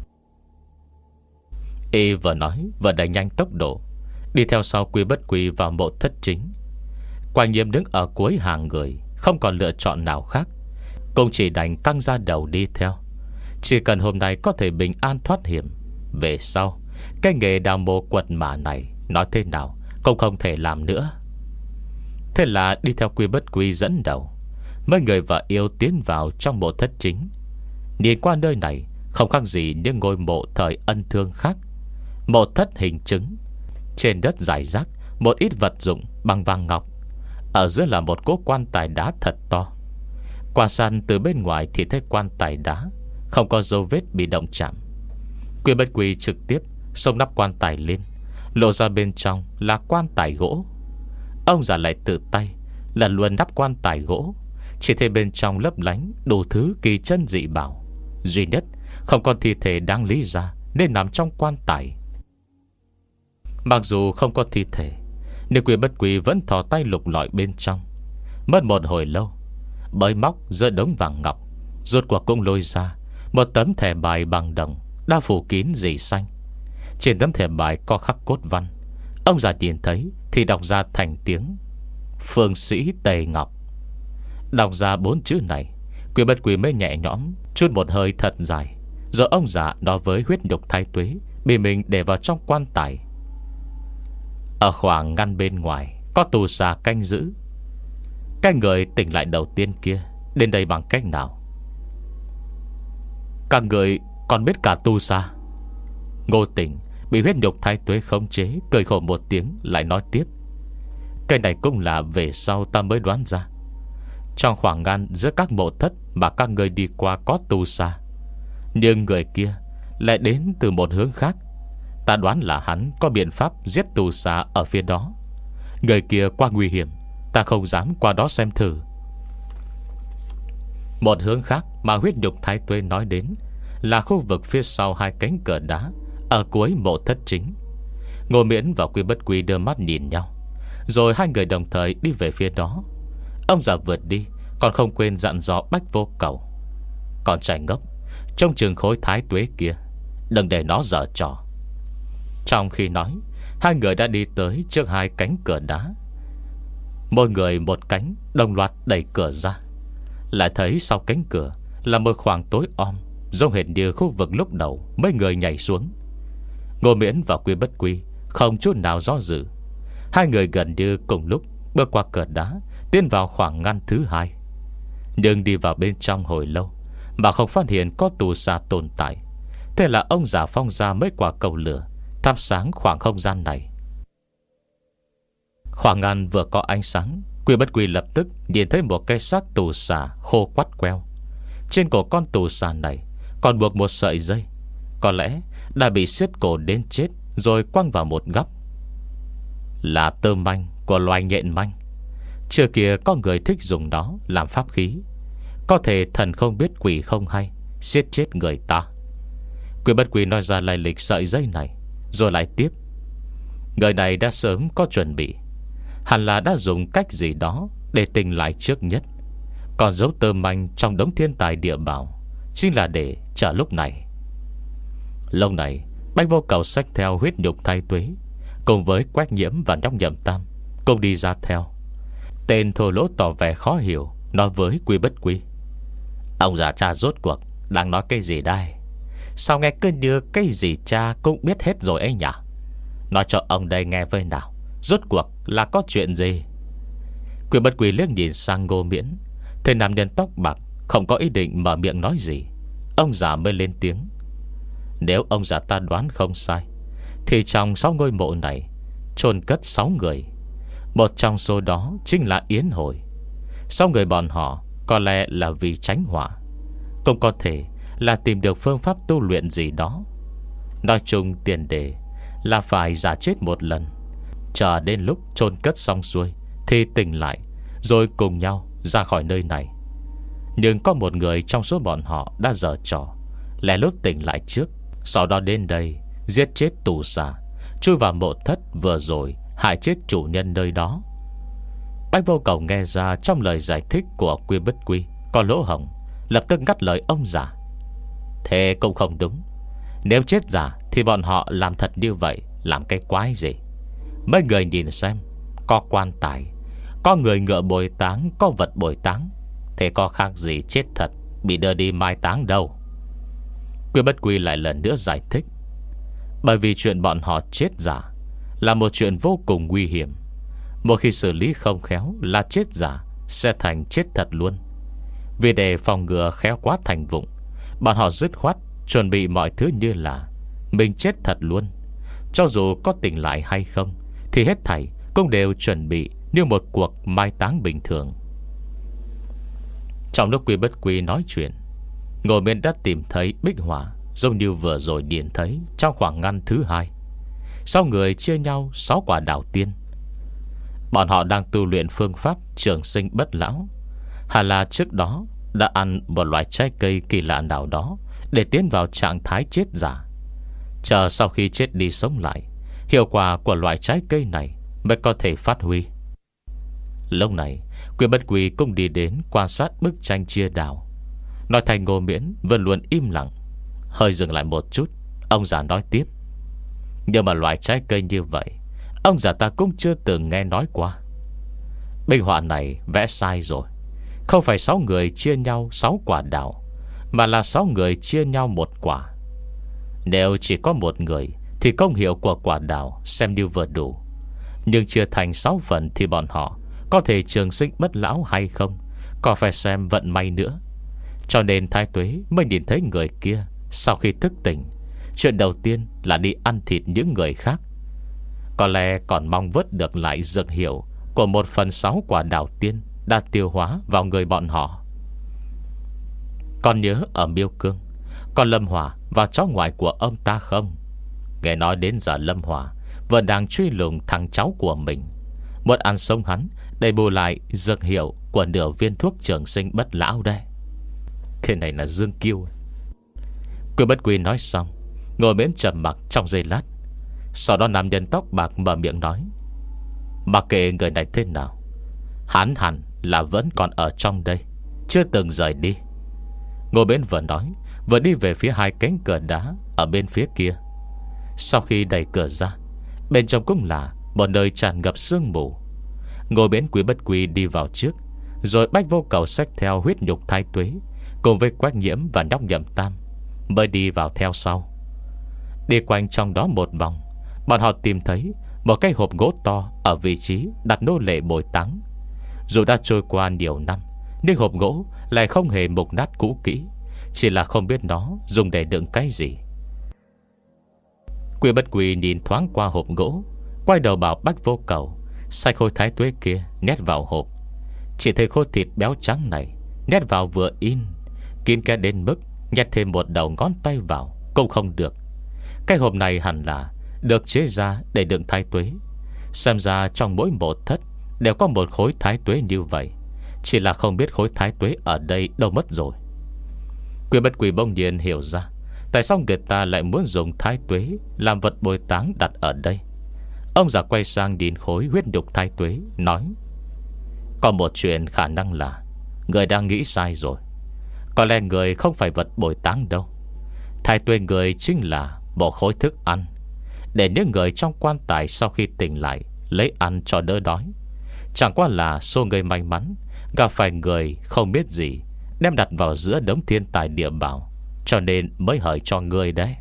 Y vừa nói vừa đẩy nhanh tốc độ, đi theo sau Quy Bất Quy vào mộ thất chính. Quang Nhiễm đứng ở cuối hàng người, không còn lựa chọn nào khác, cũng chỉ đành căng ra đầu đi theo. Chỉ cần hôm nay có thể bình an thoát hiểm, về sau cái nghề đào mộ quật mã này nói thế nào cũng không thể làm nữa. Thế là đi theo Quy Bất Quy dẫn đầu, mấy người vợ yêu tiến vào trong mộ thất chính. Nhìn qua nơi này không khác gì những ngôi mộ thời Ân Thương khác. Mộ thất hình trứng, trên đất rải rác một ít vật dụng bằng vàng ngọc, ở giữa là một cỗ quan tài đá thật to. Qua sàn từ bên ngoài thì thấy quan tài đá không có dấu vết bị động chạm. Quy Bất Quy trực tiếp xông nắp quan tài lên, lộ ra bên trong là quan tài gỗ. Ông già lại tự tay lần luôn nắp quan tài gỗ, chỉ thấy bên trong lấp lánh đủ thứ kỳ chân dị bảo, duy nhất không còn thi thể đáng lý ra nên nằm trong quan tài. Mặc dù không có thi thể, nhưng Quy Bất Quy vẫn thò tay lục lọi bên trong. Mất một hồi lâu, bới móc giữa đống vàng ngọc, rốt cuộc cũng lôi ra một tấm thẻ bài bằng đồng đã phủ kín rỉ xanh. Trên tấm thẻ bài có khắc cốt văn. Ông già nhìn thấy thì đọc ra thành tiếng: Phương sĩ Tề Ngọc. Đọc ra bốn chữ này, Quy Bất Quy mới nhẹ nhõm chút một hơi thật dài. Rồi ông già nói với Huyết Nhục Thái Tuế bị mình để vào trong quan tài. Ở khoảng ngăn bên ngoài có tù xà canh giữ. Cái người tỉnh lại đầu tiên kia đến đây bằng cách nào? Các người còn biết cả tu xà? Ngô Tình bị Huyết Nhục Thái Tuế khống chế, cười khổ một tiếng lại nói tiếp: Cái này cũng là về sau ta mới đoán ra. Trong khoảng ngăn giữa các mộ thất mà các người đi qua có tu xà, nhưng người kia lại đến từ một hướng khác. Ta đoán là hắn có biện pháp giết tù xà ở phía đó. Người kia quá nguy hiểm, ta không dám qua đó xem thử. Một hướng khác mà Huyết Nhục Thái Tuế nói đến là khu vực phía sau hai cánh cửa đá ở cuối mộ thất chính. Ngô Miễn và Quy Bất Quy đưa mắt nhìn nhau, rồi hai người đồng thời đi về phía đó. Ông già vượt đi còn không quên dặn dò Bách Vô Cầu: Con trai ngốc, trông chừng khối Thái Tuế kia, đừng để nó giở trò. Trong khi nói, hai người đã đi tới trước hai cánh cửa đá. Mỗi người một cánh, đồng loạt đẩy cửa ra. Lại thấy sau cánh cửa là một khoảng tối om, giống hệt như khu vực lúc đầu mấy người nhảy xuống. Ngô Miễn và Quy Bất Quy không chút nào do dự. Hai người gần như cùng lúc bước qua cửa đá, tiến vào khoảng ngăn thứ hai. Nhưng đi vào bên trong hồi lâu mà không phát hiện có tù xà tồn tại. Thế là ông già phong ra mấy quả cầu lửa thắp sáng khoảng không gian này. Khoảng ngăn vừa có ánh sáng, Quy Bất Quy lập tức nhìn thấy một cái xác tù xà khô quắt queo. Trên cổ con tù xà này còn buộc một sợi dây. có lẽ đã bị siết cổ đến chết rồi quăng vào một góc. Là tơ manh của loài nhện manh. Trước kia có người thích dùng nó làm pháp khí, có thể thần không biết quỷ không hay, siết chết người ta. Quy Bất Quy nói ra lai lịch sợi dây này, rồi lại tiếp. Người này đã sớm có chuẩn bị, hẳn là đã dùng cách gì đó để tỉnh lại trước nhất. Còn dấu tơ manh trong đống thiên tài địa bảo chính là để chờ lúc này. Lúc này Bách Vô Cầu xách theo huyết nhục thay tuế, cùng với Quách Nhiễm và Nhóc Nhậm Tam cùng đi ra theo. Tên thô lỗ tỏ vẻ khó hiểu, nói với Quy Bất Quy: Ông già cha rốt cuộc đang nói cái gì đây? Sao nghe cứ như cái gì cha cũng biết hết rồi ấy nhỉ? Nói cho ông đây nghe với nào, rốt cuộc là có chuyện gì? Quy Bất Quy liếc nhìn sang Ngô Miễn, thấy nam nhân tóc bạc không có ý định mở miệng nói gì. Ông già mới lên tiếng: Nếu ông già ta đoán không sai, thì trong sáu ngôi mộ này chôn cất sáu người. Một trong số đó chính là Yến Hồi. Sáu người bọn họ có lẽ là vì tránh họa, cũng có thể là tìm được phương pháp tu luyện gì đó. Nói chung tiền đề là phải giả chết một lần, chờ đến lúc chôn cất xong xuôi thì tỉnh lại, rồi cùng nhau ra khỏi nơi này. Nhưng có một người trong số bọn họ đã giở trò, lẻ lút tỉnh lại trước, sau đó đến đây giết chết tù xà, chui vào mộ thất vừa rồi hại chết chủ nhân nơi đó. Bách Vô Cầu nghe ra trong lời giải thích của Quy Bất Quy có lỗ hổng, lập tức ngắt lời ông già: Thế cũng không đúng. Nếu chết giả thì bọn họ làm thật như vậy làm cái quái gì? Mấy người nhìn xem, có quan tài, có người ngựa bồi táng, có vật bồi táng, thế có khác gì chết thật bị đưa đi mai táng đâu. Quy Bất Quy lại lần nữa giải thích: Bởi vì chuyện bọn họ chết giả là một chuyện vô cùng nguy hiểm. Một khi xử lý không khéo là chết giả sẽ thành chết thật luôn. Vì để phòng ngừa khéo quá thành vụng, bọn họ dứt khoát chuẩn bị mọi thứ như là mình chết thật luôn. Cho dù có tỉnh lại hay không thì hết thảy cũng đều chuẩn bị như một cuộc mai táng bình thường. Trong lúc Quy Bất Quy nói chuyện, Ngô Miễn đã tìm thấy bích hỏa, giống như vừa rồi điền thấy trong khoảng ngăn thứ hai. Sáu người chia nhau sáu quả đào tiên. Bọn họ đang tu luyện phương pháp trường sinh bất lão, hẳn là trước đó đã ăn một loại trái cây kỳ lạ nào đó để tiến vào trạng thái chết giả. Chờ sau khi chết đi sống lại, hiệu quả của loại trái cây này mới có thể phát huy. Lúc này Quy Bất Quy cũng đi đến quan sát bức tranh chia đào. Nói thành Ngô Miễn vẫn luôn im lặng. Hơi dừng lại một chút, ông già nói tiếp: Nhưng mà loại trái cây như vậy ông già ta cũng chưa từng nghe nói qua. Binh họa này vẽ sai rồi. Không phải sáu người chia nhau sáu quả đào, mà là sáu người chia nhau một quả. Nếu chỉ có một người thì công hiệu của quả đào xem như vừa đủ. Nhưng chia thành sáu phần thì bọn họ có thể trường sinh bất lão hay không còn phải xem vận may nữa. Cho nên Thái Tuế mới nhìn thấy người kia sau khi thức tỉnh, chuyện đầu tiên là đi ăn thịt những người khác. Có lẽ còn mong vớt được lại dược hiệu của một phần sáu quả đào tiên đã tiêu hóa vào người bọn họ. Còn nhớ ở Miêu Cương, còn Lâm Hòa và cháu ngoại của ông ta không? Nghe nói đến giờ Lâm Hòa vẫn đang truy lùng thằng cháu của mình, muốn ăn sống hắn để bù lại dược hiệu của nửa viên thuốc trường sinh bất lão đây. Cái này là Dương Kiêu. Quy Bất Quy nói xong, Ngô Miễn trầm mặc trong giây lát. Sau đó nam nhân tóc bạc mở miệng nói: Mặc kệ người này thế nào, hắn hẳn là vẫn còn ở trong đây, chưa từng rời đi. Ngô Miễn vừa nói vừa đi về phía hai cánh cửa đá ở bên phía kia. Sau khi đẩy cửa ra, bên trong cũng là một nơi tràn ngập sương mù. Ngô Miễn Quy Bất Quy đi vào trước, rồi Bách Vô Cầu xách theo huyết nhục Thái Tuế cùng với Quách Nhiễm và Nhóc Nhậm Tam mới đi vào theo sau. Đi quanh trong đó một vòng, bọn họ tìm thấy một cái hộp gỗ to ở vị trí đặt nô lệ bồi táng. Dù đã trôi qua nhiều năm, nhưng hộp gỗ lại không hề mục nát cũ kỹ, chỉ là không biết nó dùng để đựng cái gì. Quy Bất Quy nhìn thoáng qua hộp gỗ, quay đầu bảo Bách Vô Cầu xay khối Thái Tuế kia nhét vào hộp. Chỉ thấy khối thịt béo trắng này nhét vào vừa in, kín kẽ đến mức nhét thêm một đầu ngón tay vào cũng không được. Cái hộp này hẳn là được chế ra để đựng thái tuế. Xem ra trong mỗi mộ thất đều có một khối thái tuế như vậy, chỉ là không biết khối thái tuế ở đây đâu mất rồi. Quy Bất Quy bỗng nhiên hiểu ra tại sao người ta lại muốn dùng thái tuế làm vật bồi táng đặt ở đây. Ông già quay sang nhìn khối huyết nhục thái tuế, nói: có một chuyện khả năng là người đang nghĩ sai rồi. Có lẽ người không phải vật bồi táng đâu. Thái tuế người chính là một khối thức ăn, để những người trong quan tài sau khi tỉnh lại lấy ăn cho đỡ đói. Chẳng qua là số người may mắn gặp phải người không biết gì, đem đặt vào giữa đống thiên tài địa bảo, cho nên mới hời cho người đấy.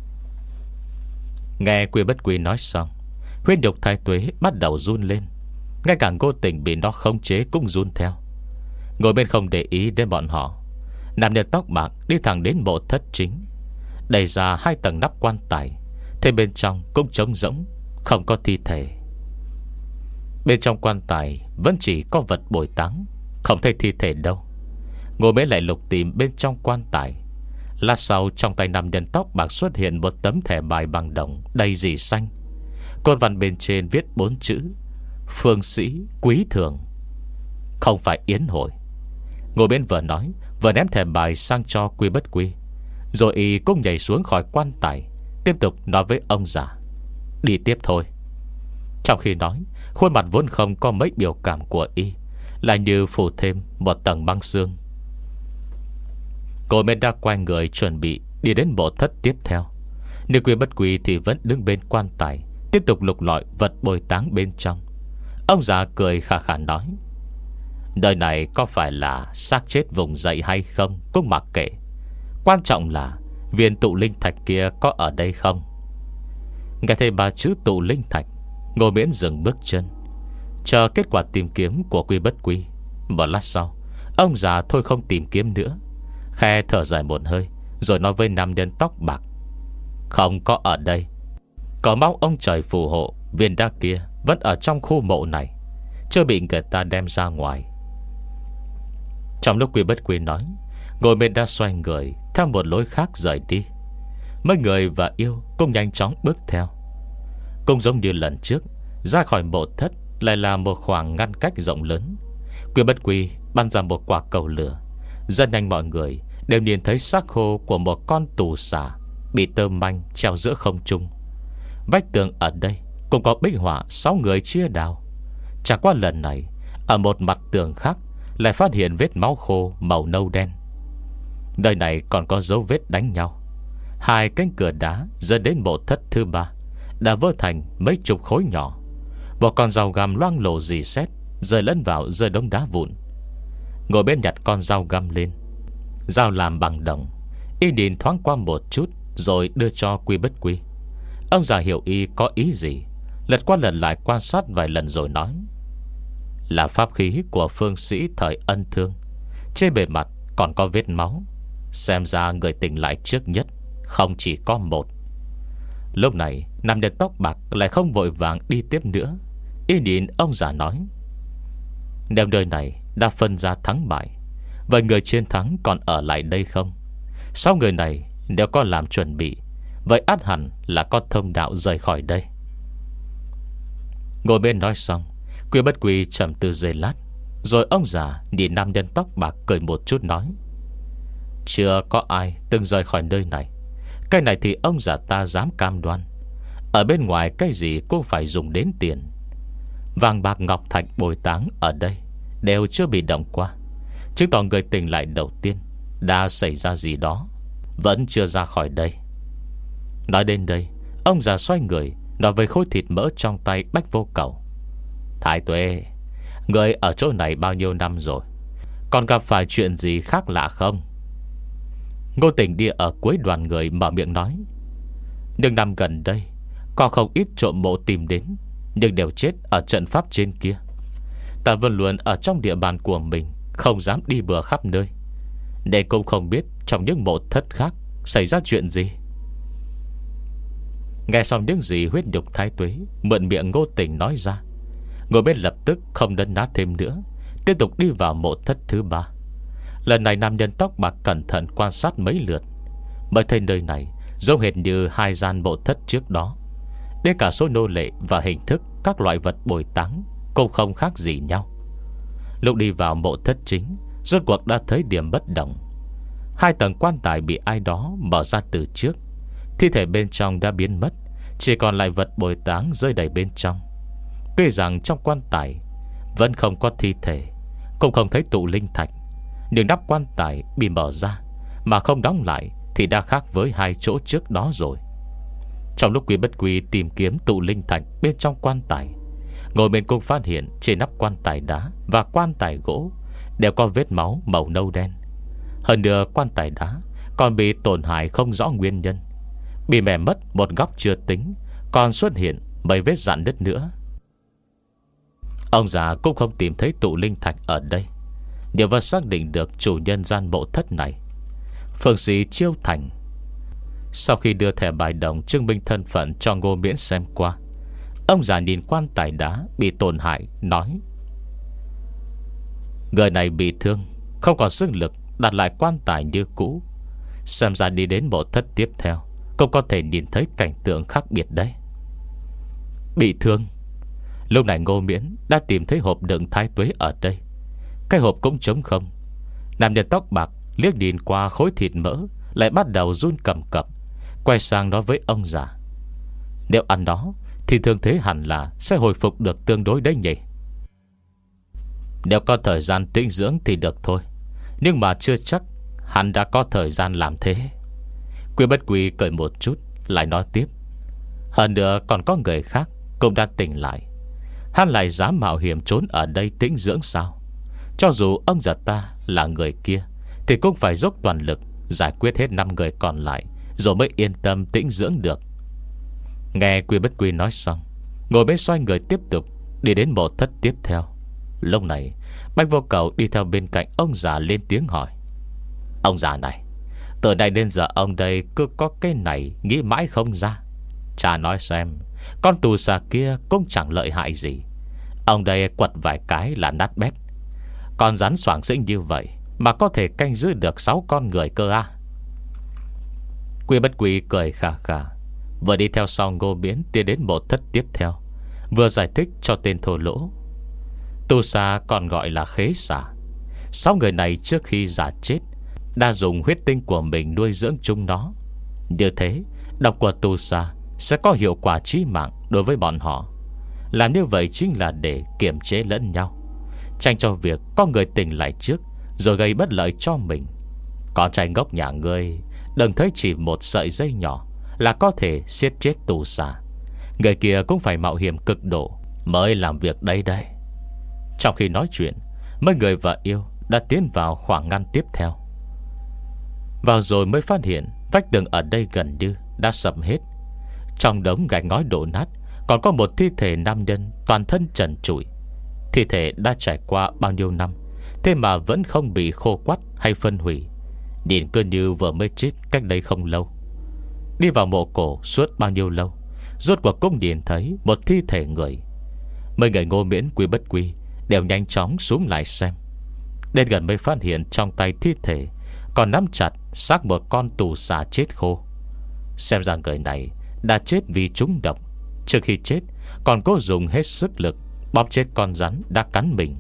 Nghe Quy Bất Quy nói xong, huyết nhục thái tuế bắt đầu run lên. Ngay cả Ngô Tình bị nó khống chế cũng run theo. Ngồi bên không để ý đến bọn họ, nam nhân tóc bạc đi thẳng đến mộ thất chính, đẩy ra hai tầng nắp quan tài. Thế bên trong cũng trống rỗng, không có thi thể. Bên trong quan tài vẫn chỉ có vật bồi táng, không thấy thi thể đâu. Ngô Mễ lại lục tìm bên trong quan tài. Lát sau, trong tay nam nhân tóc bạc xuất hiện một tấm thẻ bài bằng đồng đầy rỉ xanh. Côn văn bên trên viết bốn chữ: Phương sĩ quý thường. Không phải yến hội. Ngô Mễ vừa nói vừa ném thẻ bài sang cho Quy Bất Quy, rồi y cũng nhảy xuống khỏi quan tài, tiếp tục nói với ông già: đi tiếp thôi. Trong khi nói, khuôn mặt vốn không có mấy biểu cảm của y lại như phủ thêm một tầng băng xương. Cô mới đã quay người chuẩn bị đi đến mộ thất tiếp theo. Nhưng Quy Bất Quy thì vẫn đứng bên quan tài, tiếp tục lục lọi vật bồi táng bên trong. Ông già cười khà khà nói: nơi này có phải là xác chết vùng dậy hay không cũng mặc kệ, quan trọng là viên tụ linh thạch kia có ở đây không. Nghe thấy ba chữ tụ linh thạch, Ngô Miễn dừng bước chân, chờ kết quả tìm kiếm của Quy Bất Quy. Một lát sau, ông già thôi không tìm kiếm nữa, khe thở dài một hơi, rồi nói với nam nhân tóc bạc: không có ở đây. Có mong ông trời phù hộ viên đá kia vẫn ở trong khu mộ này, chưa bị người ta đem ra ngoài. Trong lúc Quy Bất Quy nói, Ngô Miễn đã xoay người theo một lối khác rời đi. Mấy người và yêu cũng nhanh chóng bước theo. Cũng giống như lần trước, ra khỏi mộ thất lại là một khoảng ngăn cách rộng lớn. Quy Bất Quy bắn ra một quả cầu lửa. Rất nhanh mọi người đều nhìn thấy xác khô của một con tù xà bị tơ manh treo giữa không trung. Vách tường ở đây cũng có bích họa sáu người chia đào. Chẳng qua lần này, ở một mặt tường khác lại phát hiện vết máu khô màu nâu đen. Nơi này còn có dấu vết đánh nhau. Hai cánh cửa đá dẫn đến mộ thất thứ ba đã vỡ thành mấy chục khối nhỏ. Một con dao găm loang lổ rỉ sét rơi lẫn vào rơi đống đá vụn. Ngồi bên nhặt con dao găm lên. Dao làm bằng đồng. Y nhìn thoáng qua một chút rồi đưa cho Quy Bất Quy. Ông già hiểu y có ý gì, lật qua lần lại quan sát vài lần rồi nói: là pháp khí của phương sĩ thời Ân Thương. Trên bề mặt còn có vết máu. Xem ra người tỉnh lại trước nhất không chỉ có một. Lúc này nam nhân tóc bạc lại không vội vàng đi tiếp nữa. Y nhìn ông già nói: nếu nơi này đã phân ra thắng bại, vậy người chiến thắng còn ở lại đây không? Sau người này nếu có làm chuẩn bị, vậy ắt hẳn là có thông đạo rời khỏi đây. Ngồi bên nói xong, Quy Bất Quy trầm tư giây lát, rồi ông già nhìn nam nhân tóc bạc cười một chút nói: chưa có ai từng rời khỏi nơi này. Cái này thì ông già ta dám cam đoan. Ở bên ngoài cái gì cũng phải dùng đến tiền. Vàng bạc ngọc thạch bồi táng ở đây đều chưa bị động qua, chứng tỏ người tỉnh lại đầu tiên đã xảy ra gì đó, vẫn chưa ra khỏi đây. Nói đến đây, ông già xoay người nói với khối thịt mỡ trong tay Bách Vô Cầu: Thái Tuế, người ở chỗ này bao nhiêu năm rồi, còn gặp phải chuyện gì khác lạ không? Ngô Tình đi ở cuối đoàn người mở miệng nói: nhưng năm gần đây có không ít trộm mộ tìm đến, nhưng đều chết ở trận pháp trên kia. Ta vẫn luôn ở trong địa bàn của mình, không dám đi bừa khắp nơi, để cũng không biết trong những mộ thất khác xảy ra chuyện gì. Nghe xong những gì huyết nhục Thái Tuế mượn miệng Ngô Tình nói ra, ngồi bên lập tức không đấn ná thêm nữa, tiếp tục đi vào mộ thất thứ ba. Lần này nam nhân tóc bạc cẩn thận quan sát mấy lượt, mới thấy nơi này giống hệt như hai gian mộ thất trước đó. Đến cả số nô lệ và hình thức các loại vật bồi táng cũng không khác gì nhau. Lúc đi vào mộ thất chính, rốt cuộc đã thấy điểm bất đồng. Hai tầng quan tài bị ai đó mở ra từ trước. Thi thể bên trong đã biến mất, chỉ còn lại vật bồi táng rơi đầy bên trong. Tuy rằng trong quan tài vẫn không có thi thể, cũng không thấy tụ linh thạch, nhưng nắp quan tài bị mở ra mà không đóng lại thì đã khác với hai chỗ trước đó rồi. Trong lúc Quý Bất Quy tìm kiếm tụ linh thạch bên trong quan tài, Ngô Miễn cũng phát hiện trên nắp quan tài đá và quan tài gỗ đều có vết máu màu nâu đen. Hơn nữa quan tài đá còn bị tổn hại không rõ nguyên nhân, bị mẻ mất một góc chưa tính, còn xuất hiện mấy vết rạn nứt nữa. Ông già cũng không tìm thấy tụ linh thạch ở đây, nhưng vẫn xác định được chủ nhân gian mộ thất này, phương sĩ Chiêu Thành. Sau khi đưa thẻ bài đồng chứng minh thân phận cho Ngô Miễn xem qua, ông già nhìn quan tài đá bị tổn hại, nói: người này bị thương, không còn sức lực đặt lại quan tài như cũ. Xem ra đi đến mộ thất tiếp theo cũng có thể nhìn thấy cảnh tượng khác biệt đấy. Bị thương. Lúc này Ngô Miễn đã tìm thấy hộp đựng thái tuế ở đây. Cái hộp cũng trống không. Nam nhân tóc bạc liếc nhìn qua khối thịt mỡ, lại bắt đầu run cầm cập, quay sang nói với ông già: nếu ăn nó thì thương thế hẳn là sẽ hồi phục được tương đối đấy nhỉ. Nếu có thời gian tĩnh dưỡng thì được thôi, nhưng mà chưa chắc hắn đã có thời gian làm thế. Quý Bất Quy cười một chút, lại nói tiếp: hơn nữa còn có người khác cũng đã tỉnh lại. Hắn lại dám mạo hiểm trốn ở đây tĩnh dưỡng sao? Cho dù ông già ta là người kia thì cũng phải dốc toàn lực giải quyết hết năm người còn lại, rồi mới yên tâm tĩnh dưỡng được. Nghe Quý Bất Quy nói xong, ngồi bên xoay người tiếp tục đi đến mộ thất tiếp theo. Lúc này Bách Vô Cầu đi theo bên cạnh ông già lên tiếng hỏi: ông già này, từ nay đến giờ ông đây cứ có cái này nghĩ mãi không ra. Cha nói xem, con tù xà kia cũng chẳng lợi hại gì, ông đây quật vài cái là nát bét. Con rắn xoảng xĩnh như vậy mà có thể canh giữ được sáu con người cơ à? Quý Bất Quy cười khà khà, vừa đi theo sau Ngô Miễn tiến đến mộ thất tiếp theo, vừa giải thích cho tên thô lỗ. Tù xà còn gọi là khế xà. Sáu người này trước khi già chết đã dùng huyết tinh của mình nuôi dưỡng chúng nó. Như thế, độc của tù xà sẽ có hiệu quả chí mạng đối với bọn họ. Làm như vậy chính là để kiềm chế lẫn nhau, tránh cho việc có người tỉnh lại trước rồi gây bất lợi cho mình. Con trai ngốc nhà ngươi, đừng thấy chỉ một sợi dây nhỏ là có thể siết chết tù xà. Người kia cũng phải mạo hiểm cực độ mới làm việc đây đây. Trong khi nói chuyện, mấy người vợ yêu đã tiến vào khoảng ngăn tiếp theo. Vào rồi mới phát hiện vách tường ở đây gần như đã sập hết. Trong đống gạch ngói đổ nát còn có một thi thể nam nhân toàn thân trần trụi. Thi thể đã trải qua bao nhiêu năm, thế mà vẫn không bị khô quắt hay phân hủy, nhìn cứ như vừa mới chết cách đây không lâu. Đi vào mộ cổ suốt bao nhiêu lâu, rốt cuộc cũng nhìn thấy một thi thể người. Mấy người Ngô Miễn, Quý Bất Quy đều nhanh chóng xuống lại xem. Đến gần mới phát hiện trong tay thi thể còn nắm chặt xác một con tù xà chết khô. Xem ra người này đã chết vì trúng độc. Trước khi chết còn cố dùng hết sức lực bóp chết con rắn đã cắn mình.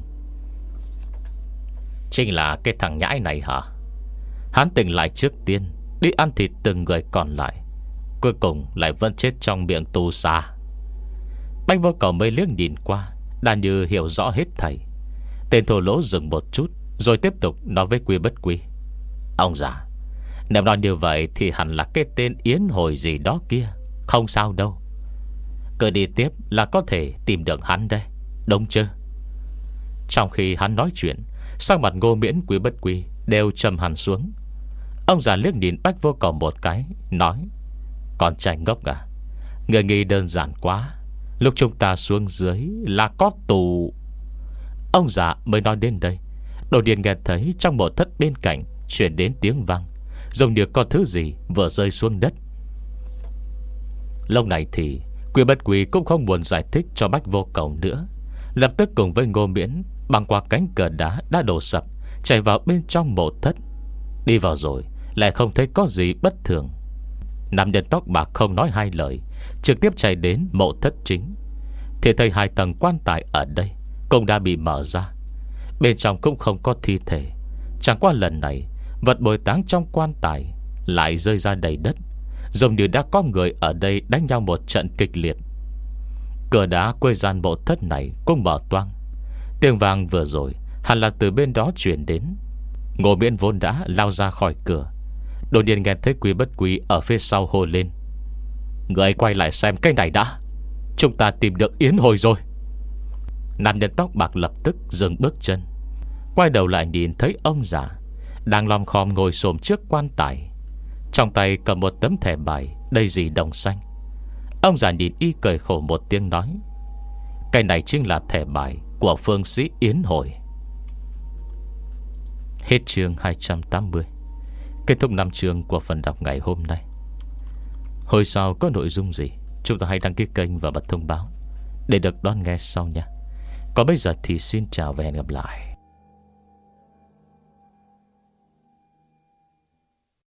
Chính là cái thằng nhãi này hả? Hắn tỉnh lại trước tiên, đi ăn thịt từng người còn lại, cuối cùng lại vẫn chết trong miệng tù xà. Bách Vô Cầu mới liếc nhìn qua, đã như hiểu rõ hết thảy. Tên thô lỗ dừng một chút, rồi tiếp tục nói với Quý Bất Quy: ông già, nếu nói như vậy thì hẳn là cái tên Yến Hồi gì đó kia. Không sao đâu, cứ đi tiếp là có thể tìm được hắn đây, đúng chứ? Trong khi hắn nói chuyện, sắc mặt Ngô Miễn, Quý Bất Quy đều trầm hẳn xuống. Ông già liếc nhìn Bách Vô Cầu một cái, nói: con trai ngốc à, người nghĩ đơn giản quá. Lúc chúng ta xuống dưới là có tù. Ông già mới nói đến đây, đột nhiên nghe thấy trong mộ thất bên cạnh chuyển đến tiếng vang, giống như có thứ gì vừa rơi xuống đất. Lúc này thì Quý Bất Quy cũng không buồn giải thích cho Bách Vô Cầu nữa, lập tức cùng với Ngô Miễn băng qua cánh cửa đá đã đổ sập, chạy vào bên trong mộ thất. Đi vào rồi lại không thấy có gì bất thường. Nam nhân tóc bạc không nói hai lời, trực tiếp chạy đến mộ thất chính. Thì thấy hai tầng quan tài ở đây cũng đã bị mở ra. Bên trong cũng không có thi thể. Chẳng qua lần này vật bồi táng trong quan tài lại rơi ra đầy đất, giống như đã có người ở đây đánh nhau một trận kịch liệt. Cửa đá quê gian mộ thất này cũng mở toang. Tiếng vàng vừa rồi hẳn là từ bên đó chuyển đến. Ngô Miễn vốn đã lao ra khỏi cửa, đột nhiên nghe thấy Quý Bất Quý ở phía sau hô lên: người quay lại xem cái này đã, chúng ta tìm được yến hồi rồi. Nam nhân tóc bạc lập tức dừng bước chân, quay đầu lại nhìn thấy ông già đang lom khom ngồi xổm trước quan tài, trong tay cầm một tấm thẻ bài đầy dì đồng xanh. Ông già nhìn y cười khổ một tiếng nói: cái này chính là thẻ bài của phương sĩ yến hồi. Hết chương hai trăm tám mươi. Kết thúc năm chương của phần đọc ngày hôm nay. Hồi sau có nội dung gì, chúng ta hãy đăng ký kênh và bật thông báo để được đón nghe sau nha. Còn bây giờ thì xin chào và hẹn gặp lại.